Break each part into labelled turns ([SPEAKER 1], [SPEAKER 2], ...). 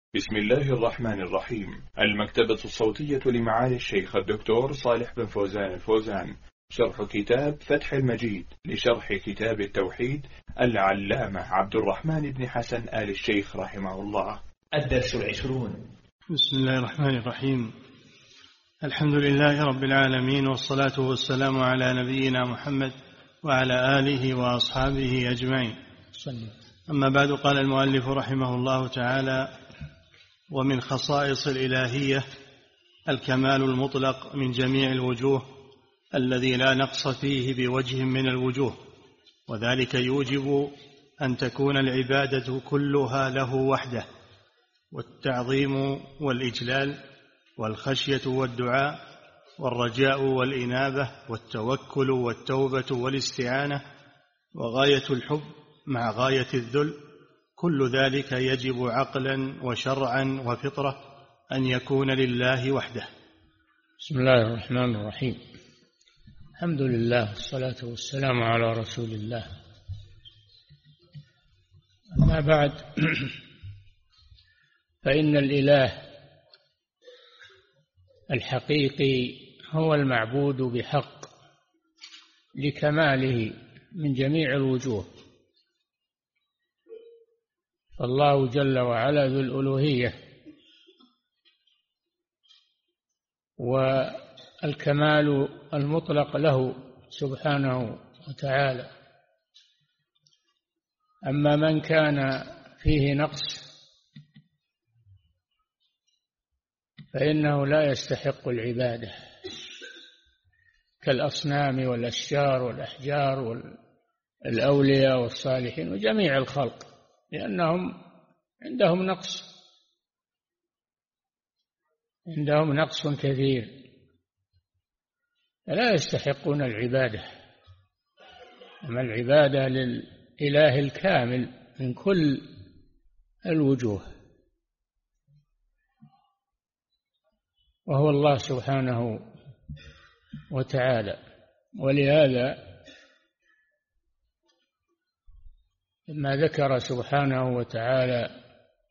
[SPEAKER 1] بسم الله الرحمن الرحيم. المكتبة الصوتية لمعالي الشيخ الدكتور صالح بن فوزان الفوزان، شرح كتاب فتح المجيد لشرح كتاب التوحيد العلامة عبد الرحمن بن حسن آل الشيخ رحمه الله.
[SPEAKER 2] الدرس 20.
[SPEAKER 3] بسم الله الرحمن الرحيم. الحمد لله رب العالمين، والصلاة والسلام على نبينا محمد وعلى آله وأصحابه أجمعين. أما بعد، قال المؤلف رحمه الله تعالى: ومن خصائص الإلهية الكمال المطلق من جميع الوجوه الذي لا نقص فيه بوجه من الوجوه، وذلك يوجب أن تكون العبادة كلها له وحده، والتعظيم والإجلال والخشية والدعاء والرجاء والإنابة والتوكل والتوبة والاستعانة وغاية الحب مع غاية الذل، كل ذلك يجب عقلا وشرعا وفطرة أن يكون لله وحده.
[SPEAKER 4] بسم الله الرحمن الرحيم. الحمد لله، الصلاة والسلام على رسول الله. أما بعد، فإن الإله الحقيقي هو المعبود بحق لكماله من جميع الوجوه، فالله جل وعلا ذو الألوهية، والكمال المطلق له سبحانه وتعالى. أما من كان فيه نقص فإنه لا يستحق العبادة، كالأصنام والأشجار والأحجار والأولياء والصالحين وجميع الخلق، لأنهم عندهم نقص كثير، لا يستحقون العبادة. أما العبادة للإله الكامل من كل الوجوه، وهو الله سبحانه وتعالى. ولهذا لما ذكر سبحانه وتعالى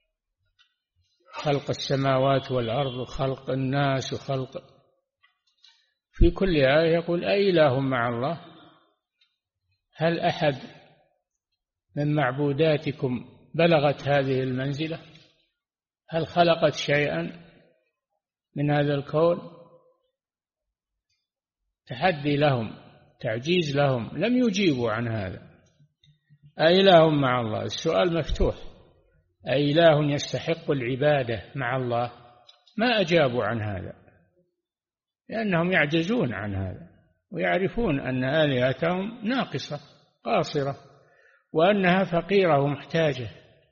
[SPEAKER 4] خلق السماوات والأرض وخلق الناس وخلق، في كل آية يقول: أإله مع الله؟ هل أحد من معبوداتكم بلغت هذه المنزلة؟ هل خلقت شيئا من هذا الكون؟ تحدي لهم، تعجيز لهم، لم يجيبوا عن هذا. أإله مع الله؟ السؤال مفتوح. أإله يستحق العبادة مع الله؟ ما أجابوا عن هذا، لأنهم يعجزون عن هذا، ويعرفون أن آلهتهم ناقصة قاصرة، وأنها فقيرة ومحتاجة.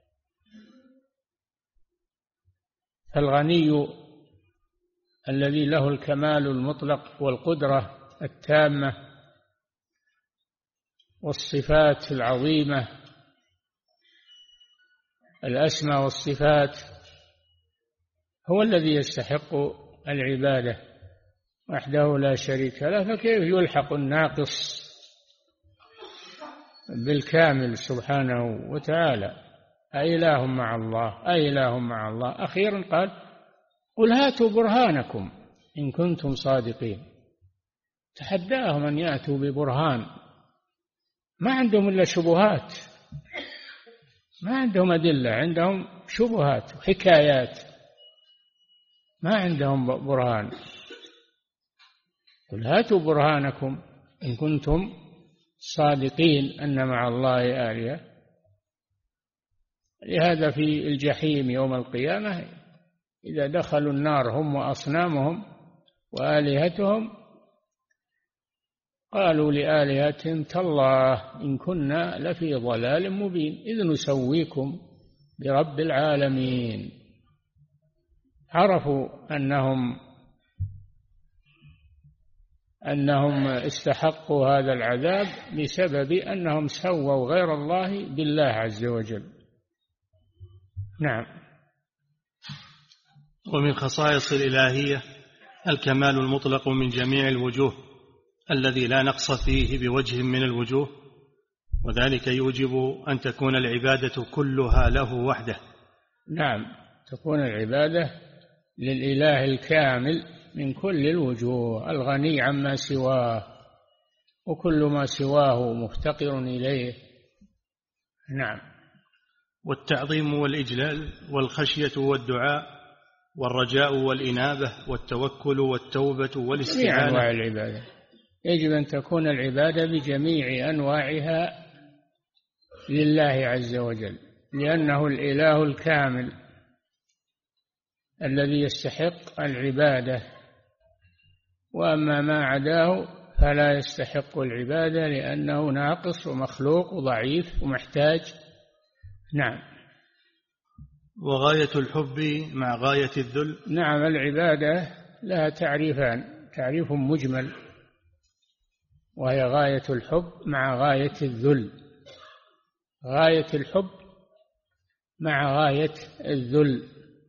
[SPEAKER 4] فالغني الذي له الكمال المطلق والقدرة التامة والصفات العظيمة، الأسماء والصفات، هو الذي يستحق العبادة وحده لا شريك له. فكيف يلحق الناقص بالكامل سبحانه وتعالى؟ أإله مع الله؟ أإله مع الله؟ أخيرا قال: قل هاتوا برهانكم إن كنتم صادقين. تحداهم أن يأتوا ببرهان، ما عندهم إلا شبهات، ما عندهم أدلة، عندهم شبهات وحكايات، ما عندهم برهان. قل هاتوا برهانكم إن كنتم صادقين أن مع الله آلهة. لهذا في الجحيم يوم القيامة إذا دخلوا النار هم وأصنامهم وآلهتهم قالوا لآلهتهم: تالله إن كنا لفي ضلال مبين إذ نسويكم برب العالمين. عرفوا أنهم استحقوا هذا العذاب بسبب أنهم سووا غير الله بالله عز وجل. نعم.
[SPEAKER 3] ومن خصائص الإلهية الكمال المطلق من جميع الوجوه الذي لا نقص فيه بوجه من الوجوه، وذلك يوجب أن تكون العبادة كلها له وحده.
[SPEAKER 4] نعم، تكون العبادة للإله الكامل من كل الوجوه، الغني عما سواه، وكل ما سواه مفتقر إليه. نعم.
[SPEAKER 3] والتعظيم والإجلال والخشية والدعاء والرجاء والإنابة والتوكل والتوبة والاستعانة،
[SPEAKER 4] جميع أنواع العبادة يجب أن تكون العبادة بجميع أنواعها لله عز وجل، لأنه الإله الكامل الذي يستحق العبادة، وأما ما عداه فلا يستحق العبادة لأنه ناقص ومخلوق وضعيف ومحتاج. نعم.
[SPEAKER 3] وغاية الحب مع غاية الذل.
[SPEAKER 4] نعم، العبادة لها تعريفان: تعريف مجمل وهي غاية الحب مع غاية الذل. غاية الحب مع غاية الذل،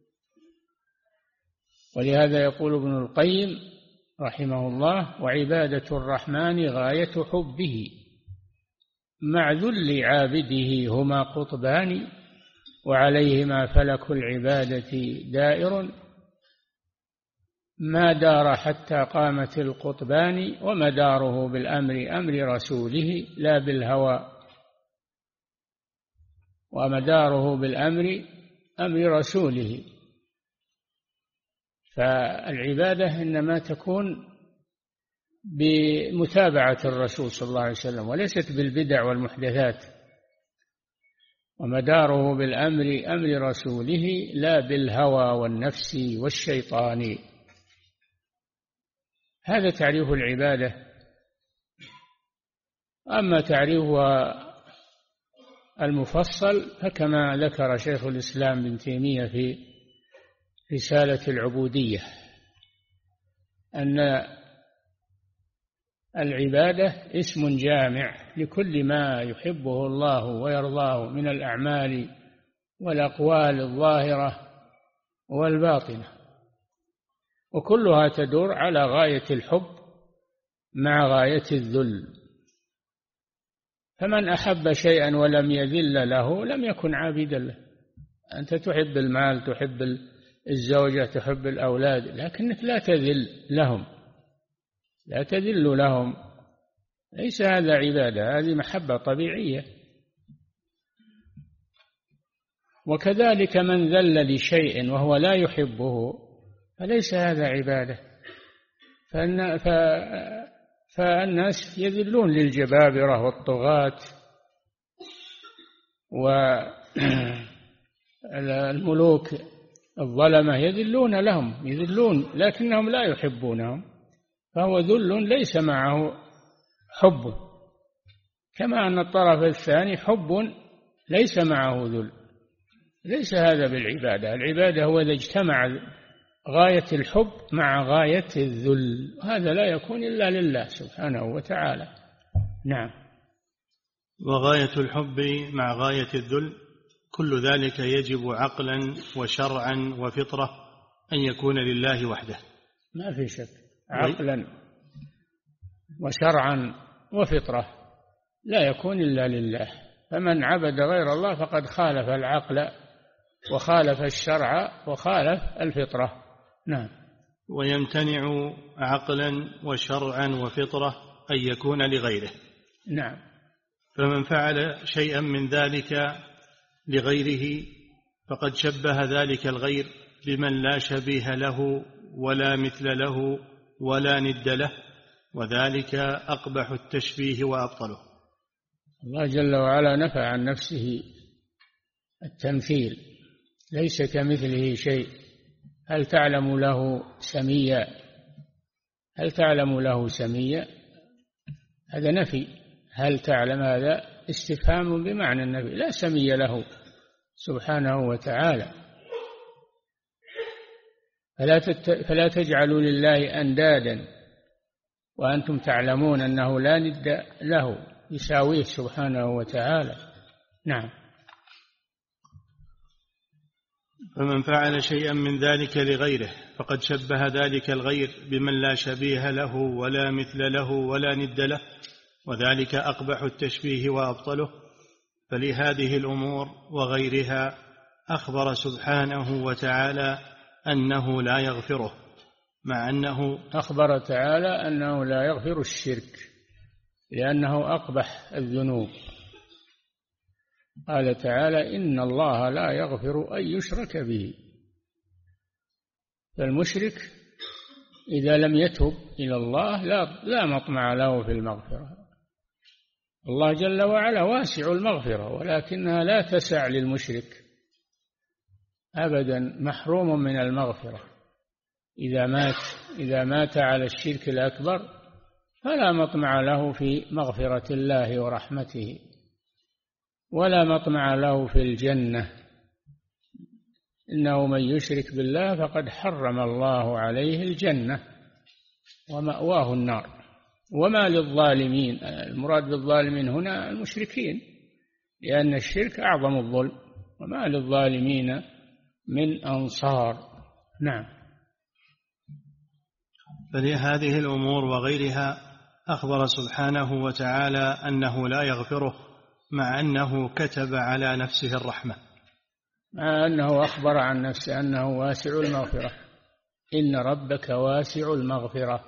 [SPEAKER 4] ولهذا يقول ابن القيم رحمه الله: وعبادة الرحمن غاية حبه مع ذل عابده هما قطبان، وعليهما فلك العبادة دائر، ما دار حتى قامت القطبان، ومداره بالأمر أمر رسوله لا بالهوى، ومداره بالأمر أمر رسوله. فالعبادة إنما تكون بمتابعة الرسول صلى الله عليه وسلم وليست بالبدع والمحدثات، ومداره بالأمر أمر رسوله لا بالهوى والنفس والشيطان. هذا تعريف العبادة. أما تعريفها المفصل فكما ذكر شيخ الإسلام ابن تيمية في رسالة العبودية، أن العبادة اسم جامع لكل ما يحبه الله ويرضاه من الأعمال والأقوال الظاهرة والباطنة، وكلها تدور على غاية الحب مع غاية الذل. فمن أحب شيئا ولم يذل له لم يكن عابدا له. أنت تحب المال، تحب الزوجة، تحب الأولاد، لكنك لا تذل لهم، لا تذل لهم، ليس هذا عبادة، هذه محبة طبيعية. وكذلك من ذل لشيء وهو لا يحبه فليس هذا عبادة. فالناس يذلون للجبابرة والطغاة والملوك الظلمة، يذلون لهم، يذلون لكنهم لا يحبونهم، فهو ذل ليس معه حب، كما أن الطرف الثاني حب ليس معه ذل. ليس هذا بالعبادة. العبادة هو إذا اجتمع غاية الحب مع غاية الذل، هذا لا يكون إلا لله سبحانه وتعالى. نعم.
[SPEAKER 3] وغاية الحب مع غاية الذل كل ذلك يجب عقلا وشرعا وفطرة أن يكون لله وحده،
[SPEAKER 4] ما في شك، عقلا وشرعا وفطرة لا يكون إلا لله. فمن عبد غير الله فقد خالف العقل وخالف الشرع وخالف الفطرة. نعم.
[SPEAKER 3] ويمتنع عقلا وشرعا وفطرة أن يكون لغيره.
[SPEAKER 4] نعم.
[SPEAKER 3] فمن فعل شيئا من ذلك لغيره فقد شبه ذلك الغير بمن لا شبيه له ولا مثل له ولا ند له، وذلك أقبح التشبيه وأبطله.
[SPEAKER 4] الله جل وعلا نفى عن نفسه التمثيل، ليس كمثله شيء. هل تعلم له سميا؟ هل تعلم له سميا؟ هذا نفي. هل تعلم؟ هذا استفهام بمعنى النفي، لا سمي له سبحانه وتعالى. فلا تجعلوا لله أندادا وأنتم تعلمون أنه لا ند له يساويه سبحانه وتعالى. نعم.
[SPEAKER 3] فمن فعل شيئا من ذلك لغيره فقد شبه ذلك الغير بمن لا شبيه له ولا مثل له ولا ند له، وذلك أقبح التشبيه وأبطله. فلهذه الأمور وغيرها أخبر سبحانه وتعالى أنه لا يغفره، مع أنه
[SPEAKER 4] أخبر تعالى أنه لا يغفر الشرك لأنه أقبح الذنوب. قال تعالى: إن الله لا يغفر أن يشرك به. فالمشرك إذا لم يتب إلى الله لا مطمع له في المغفرة. الله جل وعلا واسع المغفرة، ولكنها لا تسع للمشرك أبدا، محروم من المغفرة. إذا مات على الشرك الأكبر فلا مطمع له في مغفرة الله ورحمته، ولا مطمع له في الجنة. إنه من يشرك بالله فقد حرم الله عليه الجنة ومأواه النار وما للظالمين. المراد بالظالمين هنا المشركين، لأن الشرك أعظم الظلم، وما للظالمين من أنصار. نعم.
[SPEAKER 3] فلهذه الأمور وغيرها أخبر سبحانه وتعالى أنه لا يغفره، مع أنه كتب على نفسه الرحمة،
[SPEAKER 4] مع أنه أخبر عن نفسه أنه واسع المغفرة. إن ربك واسع المغفرة،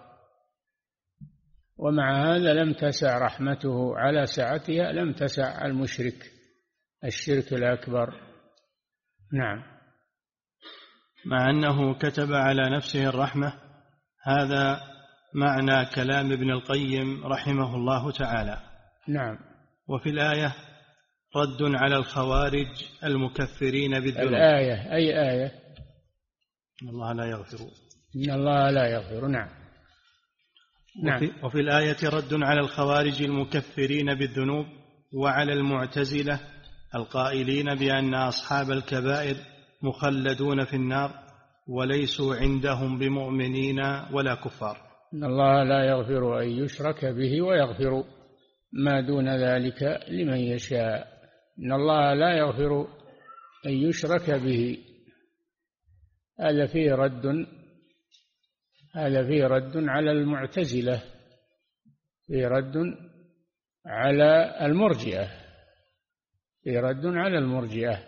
[SPEAKER 4] ومع هذا لم تسع رحمته على سعتها، لم تسع المشرك الشرك الأكبر. نعم.
[SPEAKER 3] مع أنه كتب على نفسه الرحمة، هذا معنى كلام ابن القيم رحمه الله تعالى.
[SPEAKER 4] نعم.
[SPEAKER 3] وفي الآية رد على الخوارج المكفرين بالذنوب.
[SPEAKER 4] الآية أي آية؟
[SPEAKER 3] إن الله لا يغفر.
[SPEAKER 4] إن الله لا يغفر. نعم.
[SPEAKER 3] وفي الآية رد على الخوارج المكفرين بالذنوب، وعلى المعتزلة القائلين بأن أصحاب الكبائر مخلدون في النار وليسوا عندهم بمؤمنين ولا كفار.
[SPEAKER 4] إن الله لا يغفر أن يشرك به ويغفر ما دون ذلك لمن يشاء. إن الله لا يغفر أن يشرك به، هذا فيه رد على المعتزلة، فيه رد على المرجئة،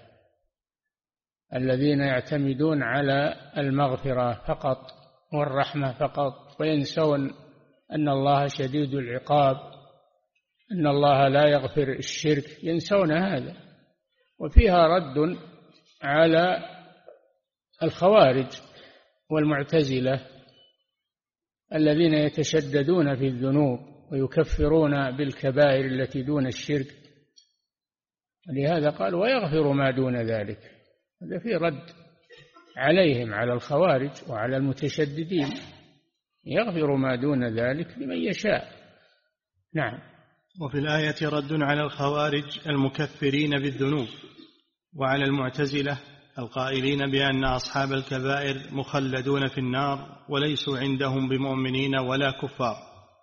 [SPEAKER 4] الذين يعتمدون على المغفرة فقط والرحمة فقط، وينسون أن الله شديد العقاب، أن الله لا يغفر الشرك، ينسون هذا. وفيها رد على الخوارج والمعتزلة الذين يتشددون في الذنوب ويكفرون بالكبائر التي دون الشرك، لهذا قال ويغفر ما دون ذلك. هذا فيه رد عليهم، على الخوارج وعلى المتشددين، يغفر ما دون ذلك لمن يشاء. نعم.
[SPEAKER 3] وفي الآية رد على الخوارج المكفرين بالذنوب، وعلى المعتزلة القائلين بأن أصحاب الكبائر مخلدون في النار وليسوا عندهم بمؤمنين ولا كفار.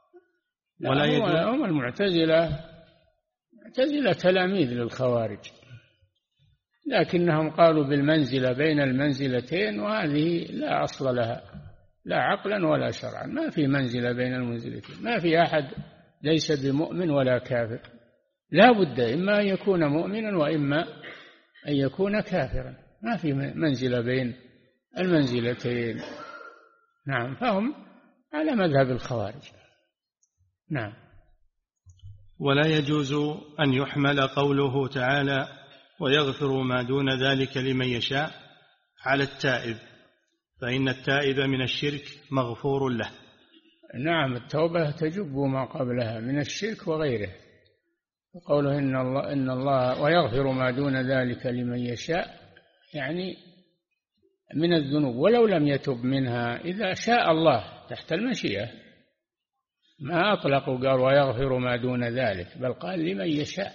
[SPEAKER 4] هم المعتزلة تلاميذ للخوارج، لكنهم قالوا بالمنزلة بين المنزلتين، وهذه لا أصل لها لا عقلا ولا شرعا. ما في منزلة بين المنزلتين، ما في أحد ليس بمؤمن ولا كافر، لا بد إما أن يكون مؤمنا وإما أن يكون كافرا، ما في منزلة بين المنزلتين. نعم. فهم على مذهب الخوارج. نعم.
[SPEAKER 3] ولا يجوز أن يحمل قوله تعالى ويغفر ما دون ذلك لمن يشاء على التائب، فإن التائب من الشرك مغفور له.
[SPEAKER 4] نعم، التوبة تجب ما قبلها من الشرك وغيره. وقوله إن الله ويغفر ما دون ذلك لمن يشاء، يعني من الذنوب ولو لم يتب منها إذا شاء الله، تحت المشيئة. ما أطلقوا قال ويغفر ما دون ذلك، بل قال لمن يشاء،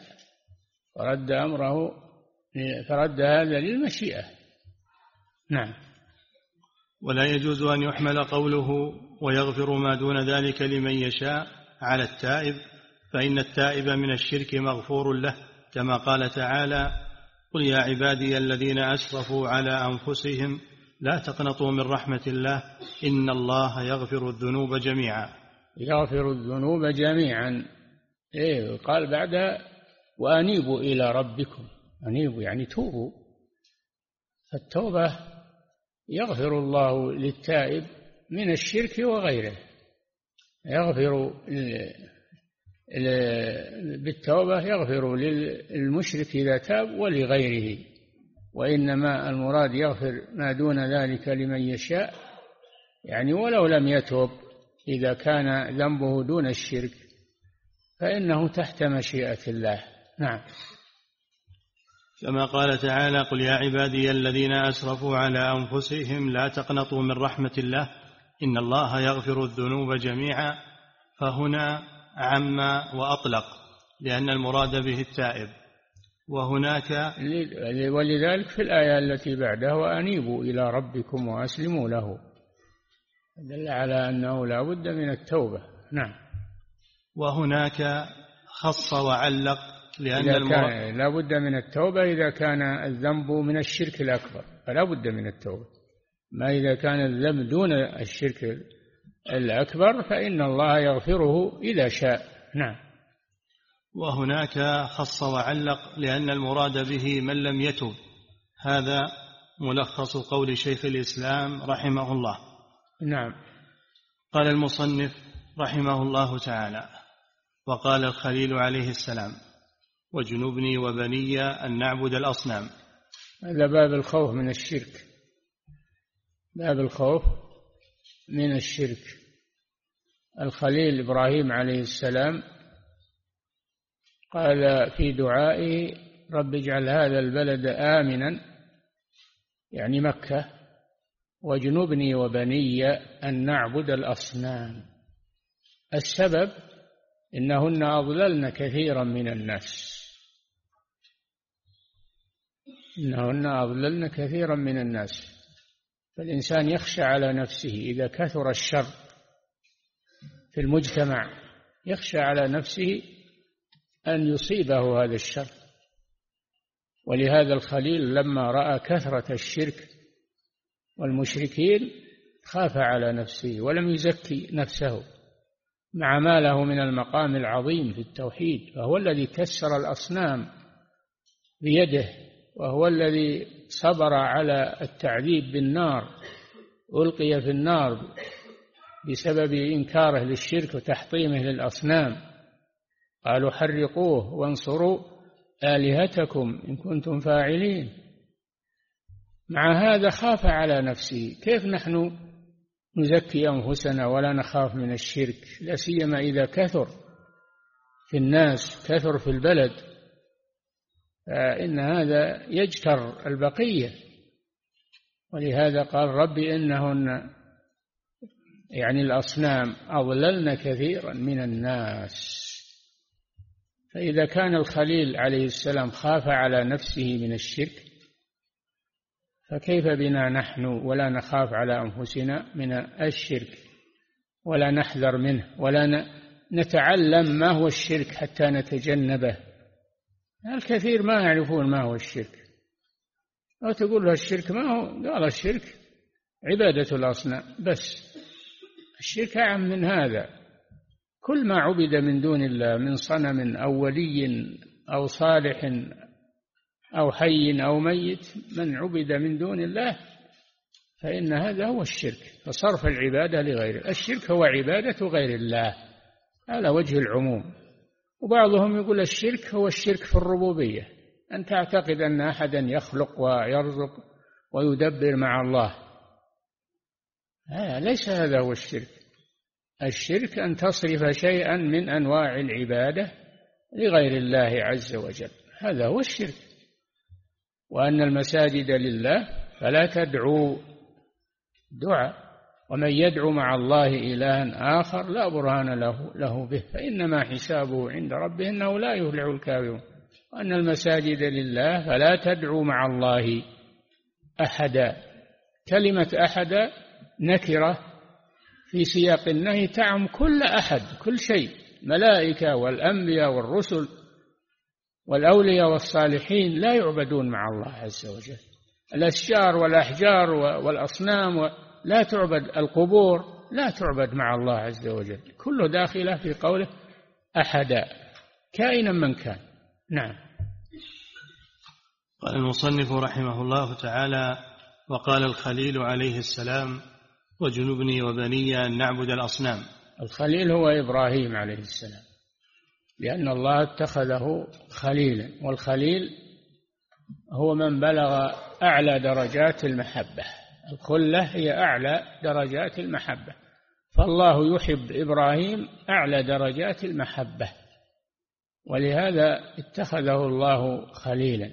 [SPEAKER 4] فرد هذا للمشيئة. نعم.
[SPEAKER 3] ولا يجوز أن يحمل قوله ويغفر ما دون ذلك لمن يشاء على التائب، فإن التائب من الشرك مغفور له، كما قال تعالى قل يا عبادي الذين أسرفوا على أنفسهم لا تقنطوا من رحمة الله إن الله يغفر الذنوب جميعا.
[SPEAKER 4] يغفر الذنوب جميعا. قال بعدها وأنيبوا إلى ربكم، أنيبوا يعني توبوا التوبة يغفر الله للتائب من الشرك وغيره، يغفر بالتوبة، يغفر للمشرك إذا تاب ولغيره، وإنما المراد يغفر ما دون ذلك لمن يشاء، يعني ولو لم يتوب إذا كان ذنبه دون الشرك فإنه تحت مشيئة الله. نعم.
[SPEAKER 3] كما قال تعالى: قل يا عبادي الذين أسرفوا على أنفسهم لا تقنطوا من رحمة الله إن الله يغفر الذنوب جميعا، فهنا عم وأطلق لأن المراد به التائب. وهناك
[SPEAKER 4] ولذلك في الآية التي بعدها: وأنيبوا إلى ربكم وأسلموا له، دل على أنه لا بد من التوبة. نعم.
[SPEAKER 3] وهناك خص وعلق لأن
[SPEAKER 4] لا بد من التوبة إذا كان الذنب من الشرك الأكبر، فلا بد من التوبة. ما إذا كان الذنب دون الشرك الأكبر فإن الله يغفره إذا شاء. نعم.
[SPEAKER 3] وهناك خص وعلق لأن المراد به من لم يتب. هذا ملخص قول شيخ الإسلام رحمه الله.
[SPEAKER 4] نعم.
[SPEAKER 3] قال المصنف رحمه الله تعالى: وقال الخليل عليه السلام: واجنبني وبني أن نعبد الأصنام.
[SPEAKER 4] هذا باب الخوف من الشرك، باب الخوف من الشرك. الخليل إبراهيم عليه السلام قال في دعائه: رب اجعل هذا البلد آمنا، يعني مكة، واجنبني وبني أن نعبد الأصنام. السبب إنهن أضللن كثيرا من الناس، إنهن أضللن كثيرا من الناس. فالإنسان يخشى على نفسه إذا كثر الشر في المجتمع، يخشى على نفسه أن يصيبه هذا الشر. ولهذا الخليل لما رأى كثرة الشرك والمشركين خاف على نفسه ولم يزكي نفسه، مع ما له من المقام العظيم في التوحيد، فهو الذي كسر الأصنام بيده، وهو الذي صبر على التعذيب بالنار، ألقي في النار بسبب إنكاره للشرك وتحطيمه للأصنام. قالوا: حرقوه وانصروا آلهتكم إن كنتم فاعلين. مع هذا خاف على نفسه. كيف نحن نزكي أنفسنا ولا نخاف من الشرك؟ لا سيما إذا كثر في الناس، كثر في البلد، فإن هذا يجتر البقية. ولهذا قال: ربي إنهن، يعني الأصنام، أضللن كثيرا من الناس. فإذا كان الخليل عليه السلام خاف على نفسه من الشرك، فكيف بنا نحن ولا نخاف على أنفسنا من الشرك ولا نحذر منه ولا نتعلم ما هو الشرك حتى نتجنبه؟ الكثير ما يعرفون ما هو الشرك، أو تقول له الشرك ما هو، قال الشرك عبادة الأصنام بس. الشرك أعم من هذا. كل ما عبد من دون الله من صنم أو ولي أو صالح أو حي أو ميت، من عبد من دون الله فإن هذا هو الشرك، فصرف العبادة لغيره. الشرك هو عبادة غير الله على وجه العموم. وبعضهم يقول الشرك هو الشرك في الربوبية، أن تعتقد أن أحدا يخلق ويرزق ويدبر مع الله. ليس هذا هو الشرك. الشرك أن تصرف شيئا من أنواع العبادة لغير الله عز وجل، هذا هو الشرك. وأن المساجد لله فلا تدعوا دعاء، ومن يدعو مع الله إلها آخر لا برهان له به فإنما حسابه عند ربه إنه لا يفلح الكافرون. وأن المساجد لله فلا تدعوا مع الله أحدا. كلمة أحدا نكرة في سياق النهي تعم كل أحد، كل شيء، ملائكة والأنبياء والرسل والأولياء والصالحين لا يعبدون مع الله عز وجل. الأشجار والأحجار والأصنام لا تعبد، القبور لا تعبد مع الله عز وجل، كله داخله في قوله أحدا كائنا من كان. نعم.
[SPEAKER 3] قال المصنف رحمه الله تعالى: وقال الخليل عليه السلام: وجنبني وبني أن نعبد الأصنام.
[SPEAKER 4] الخليل هو إبراهيم عليه السلام، لأن الله اتخذه خليلا، والخليل هو من بلغ أعلى درجات المحبة. الخلة هي أعلى درجات المحبة، فالله يحب إبراهيم أعلى درجات المحبة، ولهذا اتخذه الله خليلا.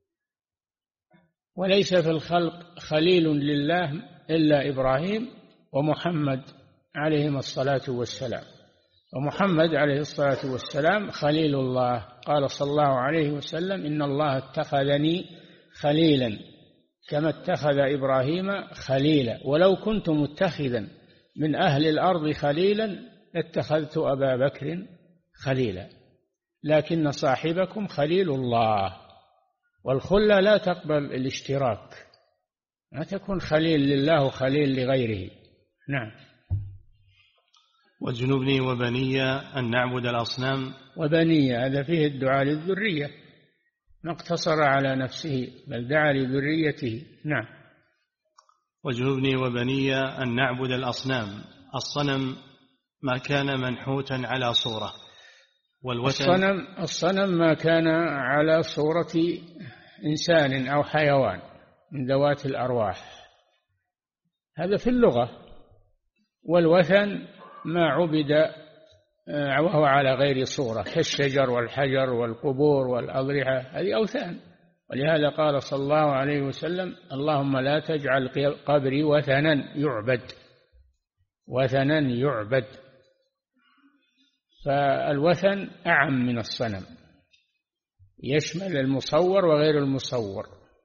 [SPEAKER 4] وليس في الخلق خليل لله إلا إبراهيم ومحمد عليهم الصلاة والسلام، ومحمد عليه الصلاة والسلام خليل الله. قال صلى الله عليه وسلم: إن الله اتخذني خليلا كما اتخذ إبراهيم خليلا، ولو كنت متخذا من أهل الأرض خليلا اتخذت أبا بكر خليلا، لكن صاحبكم خليل الله. والخلة لا تقبل الاشتراك، لا تكون خليل لله وخليل لغيره. نعم.
[SPEAKER 3] واجنبني وبني أن نعبد الأصنام.
[SPEAKER 4] وبني هذا فيه الدعاء للذرية، ما اقتصر على نفسه بل دعا لذريته. نعم.
[SPEAKER 3] واجنبني وبني أن نعبد الأصنام. الصنم ما كان منحوتا على صورة، والوثن
[SPEAKER 4] الصنم ما كان على صورة إنسان أو حيوان من ذوات الأرواح، هذا في اللغة. والوثن ما عبد وهو على غير صورة، كالشجر والحجر والقبور والأضرحة، هذه أوثان. ولهذا قال صلى الله عليه وسلم: اللهم لا تجعل قبري وثنا يعبد، وثنا يعبد. فالوثن أعم من الصنم، يشمل المصور وغير المصور.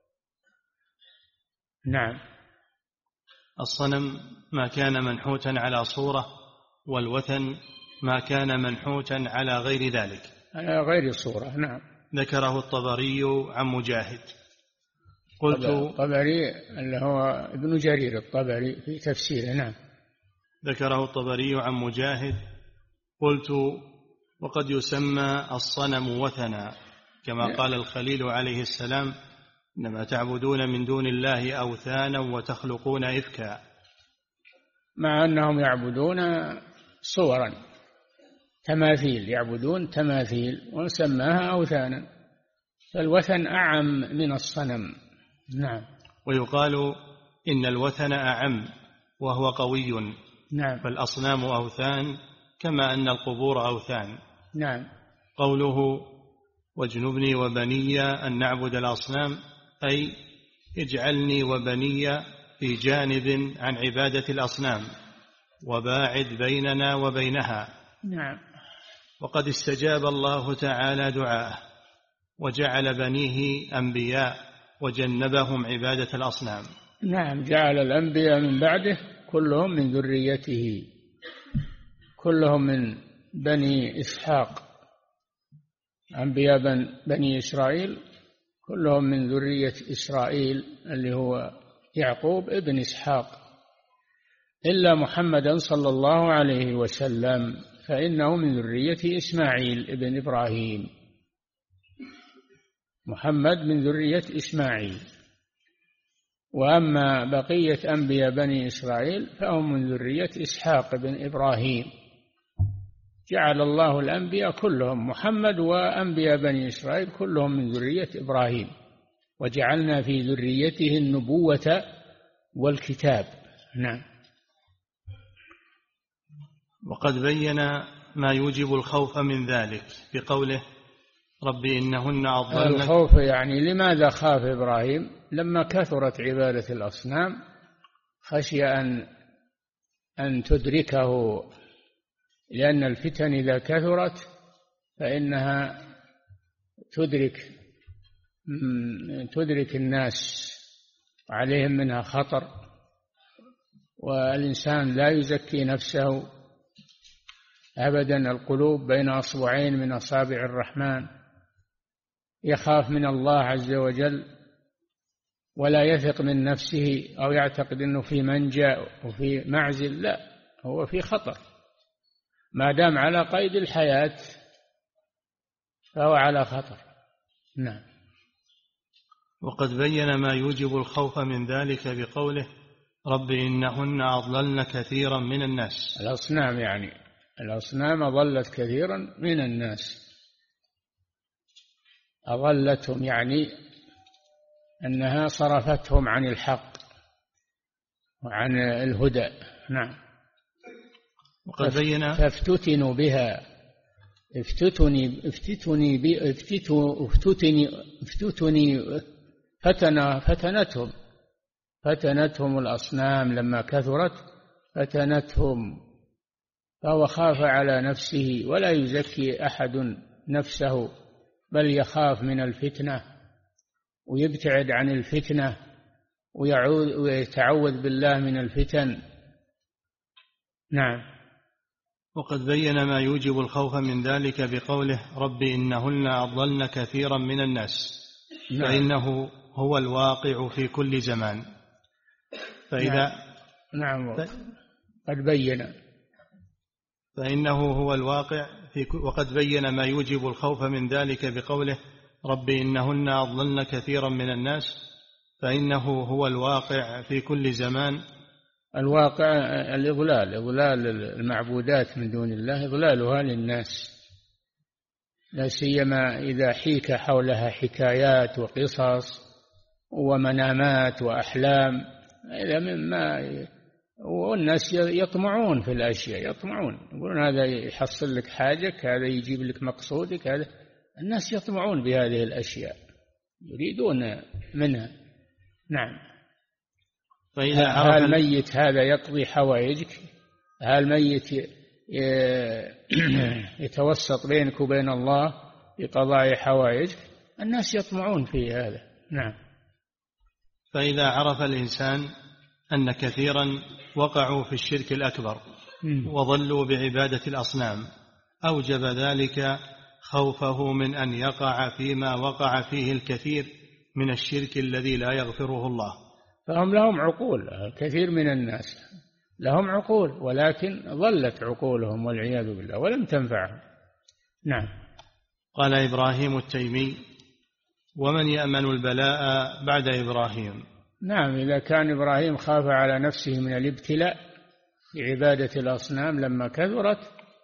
[SPEAKER 4] نعم.
[SPEAKER 3] الصنم ما كان منحوتا على صورة، والوثن ما كان منحوتا على غير ذلك،
[SPEAKER 4] على غير صورة. نعم.
[SPEAKER 3] ذكره الطبري عن مجاهد. قلت
[SPEAKER 4] الطبري اللي هو ابن جرير الطبري في تفسيره. نعم.
[SPEAKER 3] ذكره الطبري عن مجاهد. قلت: وقد يسمى الصنم وثنا، كما قال الخليل عليه السلام: إنما تعبدون من دون الله أوثانا وتخلقون إفكا.
[SPEAKER 4] مع أنهم يعبدون صورا، تماثيل، يعبدون تماثيل وسماها أوثانا، فالوثن أعم من الصنم. نعم.
[SPEAKER 3] ويقال إن الوثن أعم وهو قوي.
[SPEAKER 4] نعم.
[SPEAKER 3] فالأصنام أوثان كما أن القبور أوثان.
[SPEAKER 4] نعم.
[SPEAKER 3] قوله: واجنبني وبني أن نعبد الأصنام، أي اجعلني وبني في جانب عن عبادة الأصنام، وباعد بيننا وبينها.
[SPEAKER 4] نعم.
[SPEAKER 3] وقد استجاب الله تعالى دعاءه، وجعل بنيه أنبياء، وجنبهم عبادة الأصنام.
[SPEAKER 4] نعم. جعل الأنبياء من بعده كلهم من ذريته، كلهم من بني إسحاق، أنبياء بني إسرائيل كلهم من ذرية إسرائيل اللي هو يعقوب ابن إسحاق، إلا محمدا صلى الله عليه وسلم فإنه من ذرية إسماعيل ابن إبراهيم. محمد من ذرية إسماعيل، وأما بقية أنبياء بني إسرائيل فهم من ذرية إسحاق بن إبراهيم. جعل الله الأنبياء كلهم، محمد وأنبياء بني إسرائيل كلهم من ذرية إبراهيم، وجعلنا في ذريته النبوة والكتاب. نعم.
[SPEAKER 3] وقد بين ما يوجب الخوف من ذلك بقوله: رب إنهن أضلن.
[SPEAKER 4] الخوف يعني لماذا خاف إبراهيم؟ لما كثرت عبادة الأصنام خشي أن تدركه، لأن الفتن إذا كثرت فإنها تدرك الناس، عليهم منها خطر، والإنسان لا يزكي نفسه أبدا. القلوب بين أصبعين من أصابع الرحمن، يخاف من الله عز وجل ولا يثق من نفسه أو يعتقد أنه في منجا وفي معزل، لا، هو في خطر. ما دام على قيد الحياة فهو على خطر. نعم.
[SPEAKER 3] وقد بين ما يوجب الخوف من ذلك بقوله رب إنهن أضللن كثيرا من الناس.
[SPEAKER 4] الأصنام يعني الأصنام أضلت كثيرا من الناس. أضلتهم يعني أنها صرفتهم عن الحق وعن الهدى. نعم.
[SPEAKER 3] وقد بين
[SPEAKER 4] فافتتنوا بها. فتنتهم الأصنام لما كثرت فتنتهم، فهو خاف على نفسه ولا يزكي أحد نفسه، بل يخاف من الفتنة ويبتعد عن الفتنة ويتعوذ بالله من الفتن. نعم.
[SPEAKER 3] وقد بين ما يوجب الخوف من ذلك بقوله رب إنهن أضللن كثيرا من الناس. نعم. فإنه هو الواقع في كل زمان.
[SPEAKER 4] نعم. قد بين.
[SPEAKER 3] فإنه هو الواقع وقد بين ما يوجب الخوف من ذلك بقوله رب إنهن أضللن كثيرا من الناس، فإنه هو الواقع في كل زمان.
[SPEAKER 4] الواقع إضلال المعبودات من دون الله، إضلالها للناس، لا سيما إذا حيك حولها حكايات وقصص ومنامات وأحلام، والناس يطمعون في الأشياء، يطمعون، يقولون هذا يحصل لك حاجك، هذا يجيب لك مقصودك، هذا الناس يطمعون بهذه الأشياء، يريدون منها. نعم. هل الميت هذا يقضي حوائجك؟ هل الميت يتوسط بينك وبين الله بقضاء حوائجك؟ الناس يطمعون في هذا. نعم.
[SPEAKER 3] فإذا عرف الإنسان أن كثيرا وقعوا في الشرك الأكبر وظلوا بعبادة الأصنام، أوجب ذلك خوفه من أن يقع فيما وقع فيه الكثير من الشرك الذي لا يغفره الله.
[SPEAKER 4] فهم لهم عقول، كثير من الناس لهم عقول، ولكن ضلت عقولهم والعياذ بالله ولم تنفعهم. نعم.
[SPEAKER 3] قال إبراهيم التيمي ومن يأمن البلاء بعد إبراهيم؟
[SPEAKER 4] نعم، إذا كان إبراهيم خاف على نفسه من الابتلاء بعبادة الأصنام لما كثرت،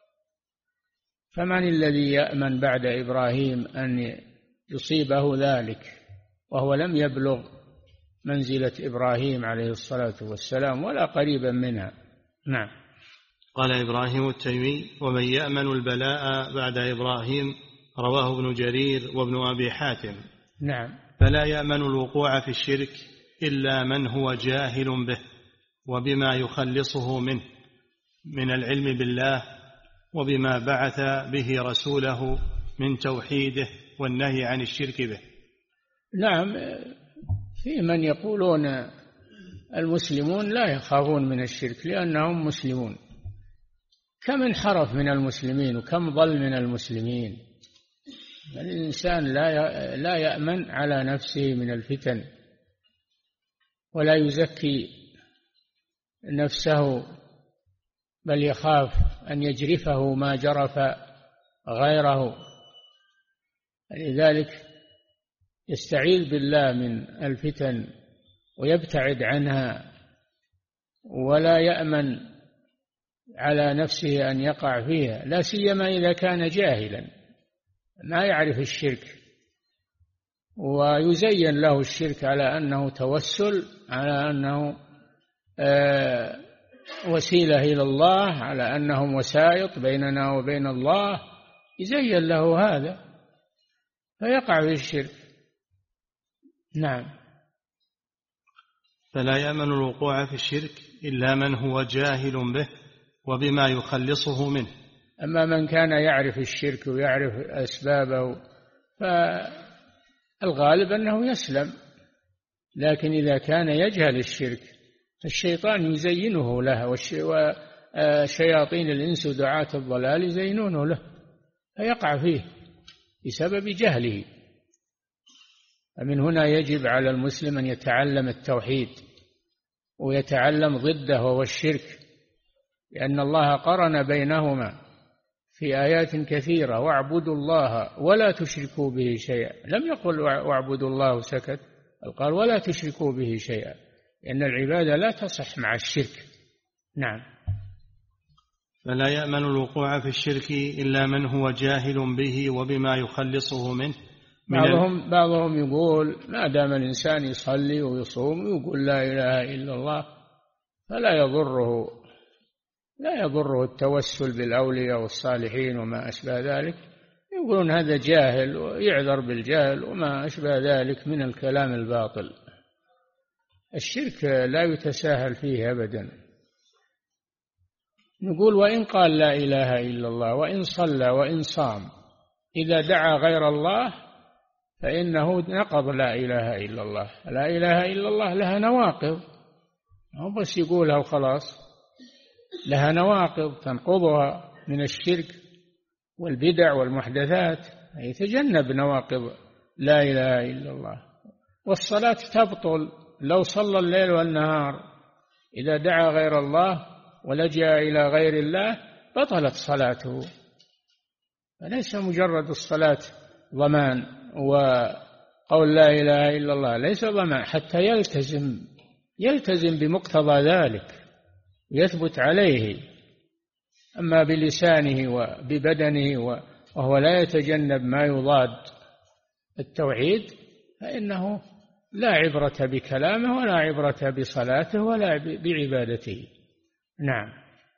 [SPEAKER 4] فمن الذي يأمن بعد إبراهيم أن يصيبه ذلك وهو لم يبلغ منزلة إبراهيم عليه الصلاة والسلام ولا قريبا منها. نعم.
[SPEAKER 3] قال إبراهيم التيمي ومن يأمن البلاء بعد إبراهيم رواه ابن جرير وابن أبي حاتم.
[SPEAKER 4] نعم.
[SPEAKER 3] فلا يأمن الوقوع في الشرك إلا من هو جاهل به وبما يخلصه منه من العلم بالله وبما بعث به رسوله من توحيده والنهي عن الشرك به.
[SPEAKER 4] نعم. في من يقولون المسلمون لا يخافون من الشرك لأنهم مسلمون. كم انحرف من المسلمين وكم ضل من المسلمين. الإنسان لا يأمن على نفسه من الفتن ولا يزكي نفسه، بل يخاف أن يجرفه ما جرف غيره. لذلك يستعيذ بالله من الفتن ويبتعد عنها، ولا يأمن على نفسه أن يقع فيها، لا سيما إذا كان جاهلا ما يعرف الشرك ويزين له الشرك على أنه توسل، على أنه وسيلة إلى الله، على أنهم وسائط بيننا وبين الله، يزين له هذا فيقع في الشرك. نعم.
[SPEAKER 3] فلا يأمن الوقوع في الشرك إلا من هو جاهل به وبما يخلصه منه.
[SPEAKER 4] أما من كان يعرف الشرك ويعرف أسبابه فالغالب أنه يسلم، لكن إذا كان يجهل الشرك فالشيطان يزينه له، وشياطين الإنس ودعاة الضلال يزينونه له فيقع فيه بسبب جهله. فمن هنا يجب على المسلم أن يتعلم التوحيد ويتعلم ضده وهو الشرك، لأن الله قرن بينهما في آيات كثيرة: واعبدوا الله ولا تشركوا به شيئا. لم يقل واعبدوا الله سكت، قال ولا تشركوا به شيئا، لأن العبادة لا تصح مع الشرك. نعم.
[SPEAKER 3] فلا يأمن الوقوع في الشرك إلا من هو جاهل به وبما يخلصه منه.
[SPEAKER 4] بعضهم يقول ما دام الإنسان يصلي ويصوم ويقول لا إله إلا الله فلا يضره التوسل بالأولياء والصالحين وما أشبه ذلك، يقولون هذا جاهل ويعذر بالجهل وما أشبه ذلك من الكلام الباطل. الشرك لا يتساهل فيه أبدا. نقول وإن قال لا إله إلا الله وإن صلى وإن صام إذا دعا غير الله فإنه نقض لا إله إلا الله. لا إله إلا الله لها نواقض، مو بس يقولها وخلاص، لها نواقض تنقضها من الشرك والبدع والمحدثات، يتجنب نواقض لا إله إلا الله. والصلاة تبطل لو صلى الليل والنهار، إذا دعا غير الله ولجأ إلى غير الله بطلت صلاته. فليس مجرد الصلاة ضمان وقول لا إله إلا الله ليس ضمان، حتى يلتزم بمقتضى ذلك ويثبت عليه. أما بلسانه وببدنه وهو لا يتجنب ما يضاد التوحيد فإنه لا عبرة بكلامه ولا عبرة بصلاته ولا بعبادته. نعم.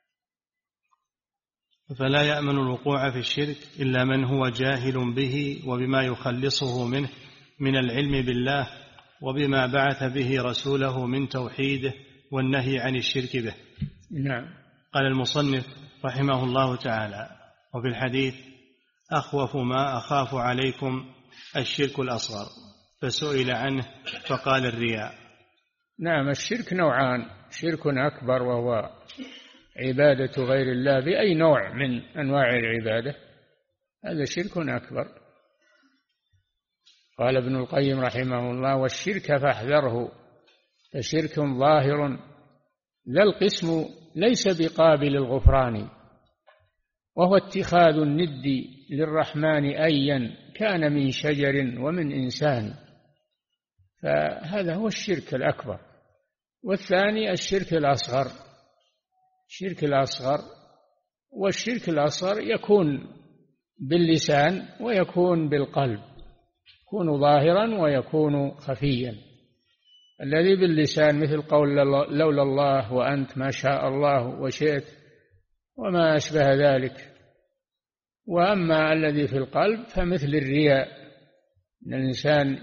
[SPEAKER 3] فلا يأمن الوقوع في الشرك إلا من هو جاهل به وبما يخلصه منه من العلم بالله وبما بعث به رسوله من توحيده والنهي عن الشرك به.
[SPEAKER 4] نعم.
[SPEAKER 3] قال المصنف رحمه الله تعالى: وفي الحديث: أخوف ما أخاف عليكم الشرك الأصغر، فسئل عنه فقال الرياء.
[SPEAKER 4] نعم. الشرك نوعان: شرك أكبر وهو عبادة غير الله بأي نوع من أنواع العبادة، هذا شرك أكبر. قال ابن القيم رحمه الله: والشرك فاحذره، فشرك ظاهر ذا القسم ليس بقابل الغفران، وهو اتخاذ الند للرحمن أيا كان من شجر ومن إنسان، فهذا هو الشرك الأكبر. والثاني الشرك الأصغر. والشرك الأصغر يكون باللسان ويكون بالقلب، يكون ظاهرا ويكون خفيا. الذي باللسان مثل قول لولا الله وأنت ما شاء الله وشئت وما أشبه ذلك. وأما الذي في القلب فمثل الرياء، أن الإنسان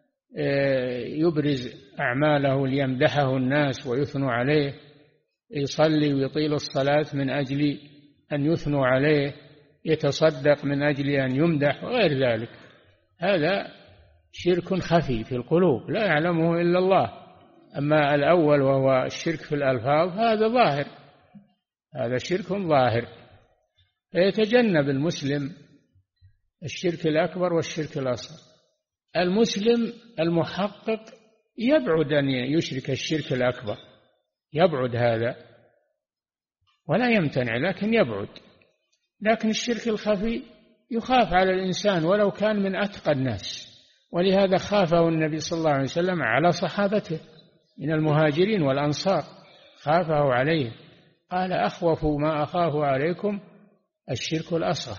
[SPEAKER 4] يبرز أعماله ليمدحه الناس ويثنوا عليه، يصلي ويطيل الصلاة من أجل أن يثنوا عليه، يتصدق من أجل أن يمدح وغير ذلك. هذا شرك خفي في القلوب لا يعلمه إلا الله. أما الأول وهو الشرك في الألفاظ هذا ظاهر، هذا شرك ظاهر. فيتجنب المسلم الشرك الأكبر والشرك الأصغر. المسلم المحقق يبعد أن يشرك الشرك الأكبر، يبعد هذا ولا يمتنع، لكن يبعد. لكن الشرك الخفي يخاف على الإنسان ولو كان من أتقى الناس، ولهذا خافه النبي صلى الله عليه وسلم على صحابته من المهاجرين والأنصار، خافه عليه، قال: أخوف ما أخاف عليكم الشرك الأصغر.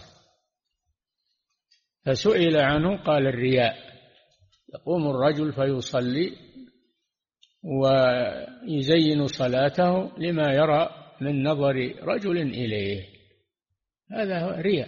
[SPEAKER 4] فسئل عنه قال: الرياء. يقوم الرجل فيصلي ويزين صلاته لما يرى من نظر رجل إليه، هذا رياء.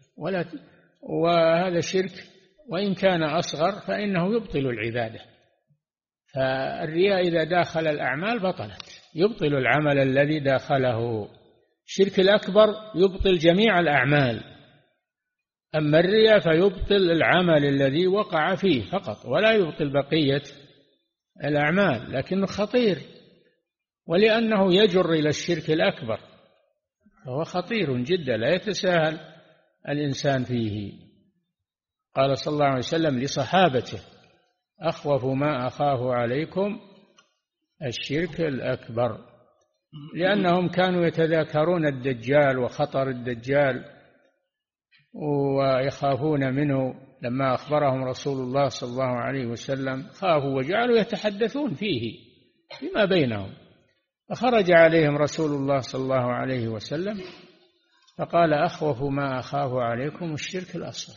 [SPEAKER 4] وهذا شرك وإن كان أصغر فإنه يبطل العبادة. فالرياء إذا داخل الأعمال بطلت، يبطل العمل الذي داخله. الشرك الأكبر يبطل جميع الأعمال، أما الرياء فيبطل العمل الذي وقع فيه فقط ولا يبطل بقية الأعمال، لكنه خطير، ولأنه يجر إلى الشرك الأكبر فهو خطير جدا لا يتساهل الإنسان فيه. قال صلى الله عليه وسلم لصحابته: أخوف ما أخاف عليكم الشرك الأكبر، لأنهم كانوا يتذاكرون الدجال وخطر الدجال ويخافون منه لما أخبرهم رسول الله صلى الله عليه وسلم خافوا وجعلوا يتحدثون فيه فيما بينهم، فخرج عليهم رسول الله صلى الله عليه وسلم فقال: أخوف ما أخاف عليكم الشرك الأصغر.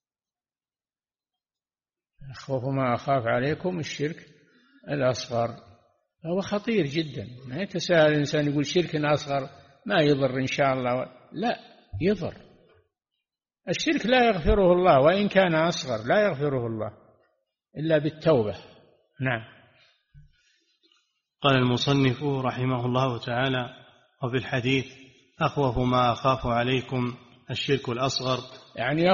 [SPEAKER 4] أخوف ما أخاف عليكم الشرك الأصغر. هو خطير جدا، ما يتساهل الإنسان يقول شرك أصغر ما يضر إن شاء الله، لا، يضر. الشرك لا يغفره الله، وإن كان أصغر لا يغفره الله إلا بالتوبة. نعم.
[SPEAKER 3] قال المصنف رحمه الله تعالى: وفي الحديث: أخوف ما أخاف عليكم الشرك الأصغر،
[SPEAKER 4] يعني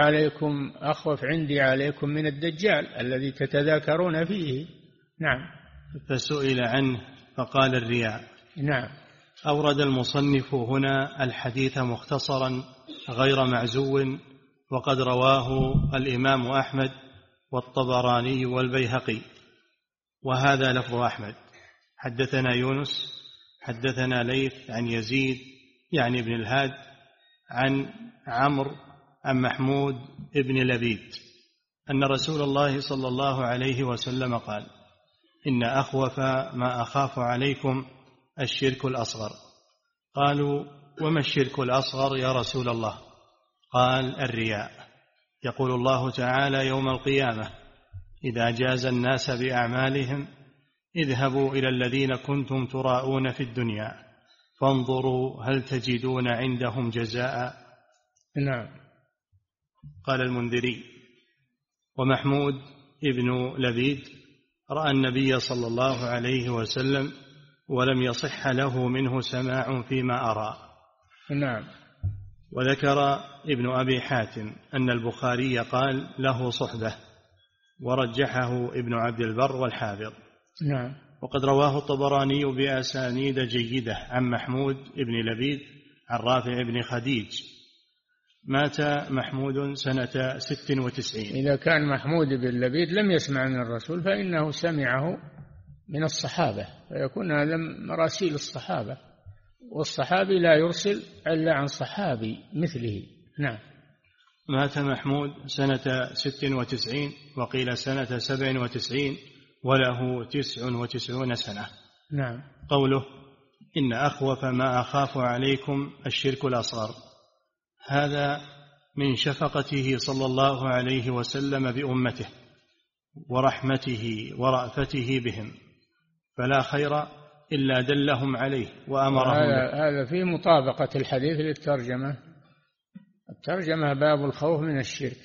[SPEAKER 4] أخوف عندي عليكم من الدجال الذي تتذاكرون فيه. نعم.
[SPEAKER 3] فسئل عنه فقال: الرياء.
[SPEAKER 4] نعم.
[SPEAKER 3] أورد المصنف هنا الحديث مختصرا غير معزو، وقد رواه الإمام أحمد والطبراني والبيهقي، وهذا لفظ أحمد: حدثنا يونس حدثنا ليث عن يزيد يعني ابن الهاد عن عمرو عن محمود ابن لبيد أن رسول الله صلى الله عليه وسلم قال: إن أخوف ما أخاف عليكم الشرك الأصغر. قالوا: وما الشرك الأصغر يا رسول الله؟ قال: الرياء. يقول الله تعالى يوم القيامة: إذا جاز الناس بأعمالهم اذهبوا إلى الذين كنتم تراءون في الدنيا فانظروا هل تجدون عندهم جزاء.
[SPEAKER 4] نعم.
[SPEAKER 3] قال المنذري: ومحمود ابن لبيد رأى النبي صلى الله عليه وسلم ولم يصح له منه سماع فيما أرى.
[SPEAKER 4] نعم.
[SPEAKER 3] وذكر ابن أبي حاتم أن البخاري قال له صحبة، ورجحه ابن عبد البر والحافظ.
[SPEAKER 4] نعم.
[SPEAKER 3] وقد رواه الطبراني بأسانيد جيدة عن محمود ابن لبيد عن رافع بن خديج. مات محمود سنة 96.
[SPEAKER 4] إذا كان محمود بن لبيد لم يسمع من الرسول فإنه سمعه من الصحابة، فيكون هذا مراسيل الصحابة، والصحابي لا يرسل إلا عن صحابي مثله. نعم.
[SPEAKER 3] مات محمود سنة 96 وقيل سنة 97 وله 99 سنة.
[SPEAKER 4] نعم.
[SPEAKER 3] قوله: إن أخوف ما أخاف عليكم الشرك الأصغر، هذا من شفقته صلى الله عليه وسلم بأمته ورحمته ورأفته بهم، فلا خير إلا دلهم عليه وأمرهم به.
[SPEAKER 4] هذا في مطابقة الحديث للترجمة. الترجمة باب الخوف من الشرك،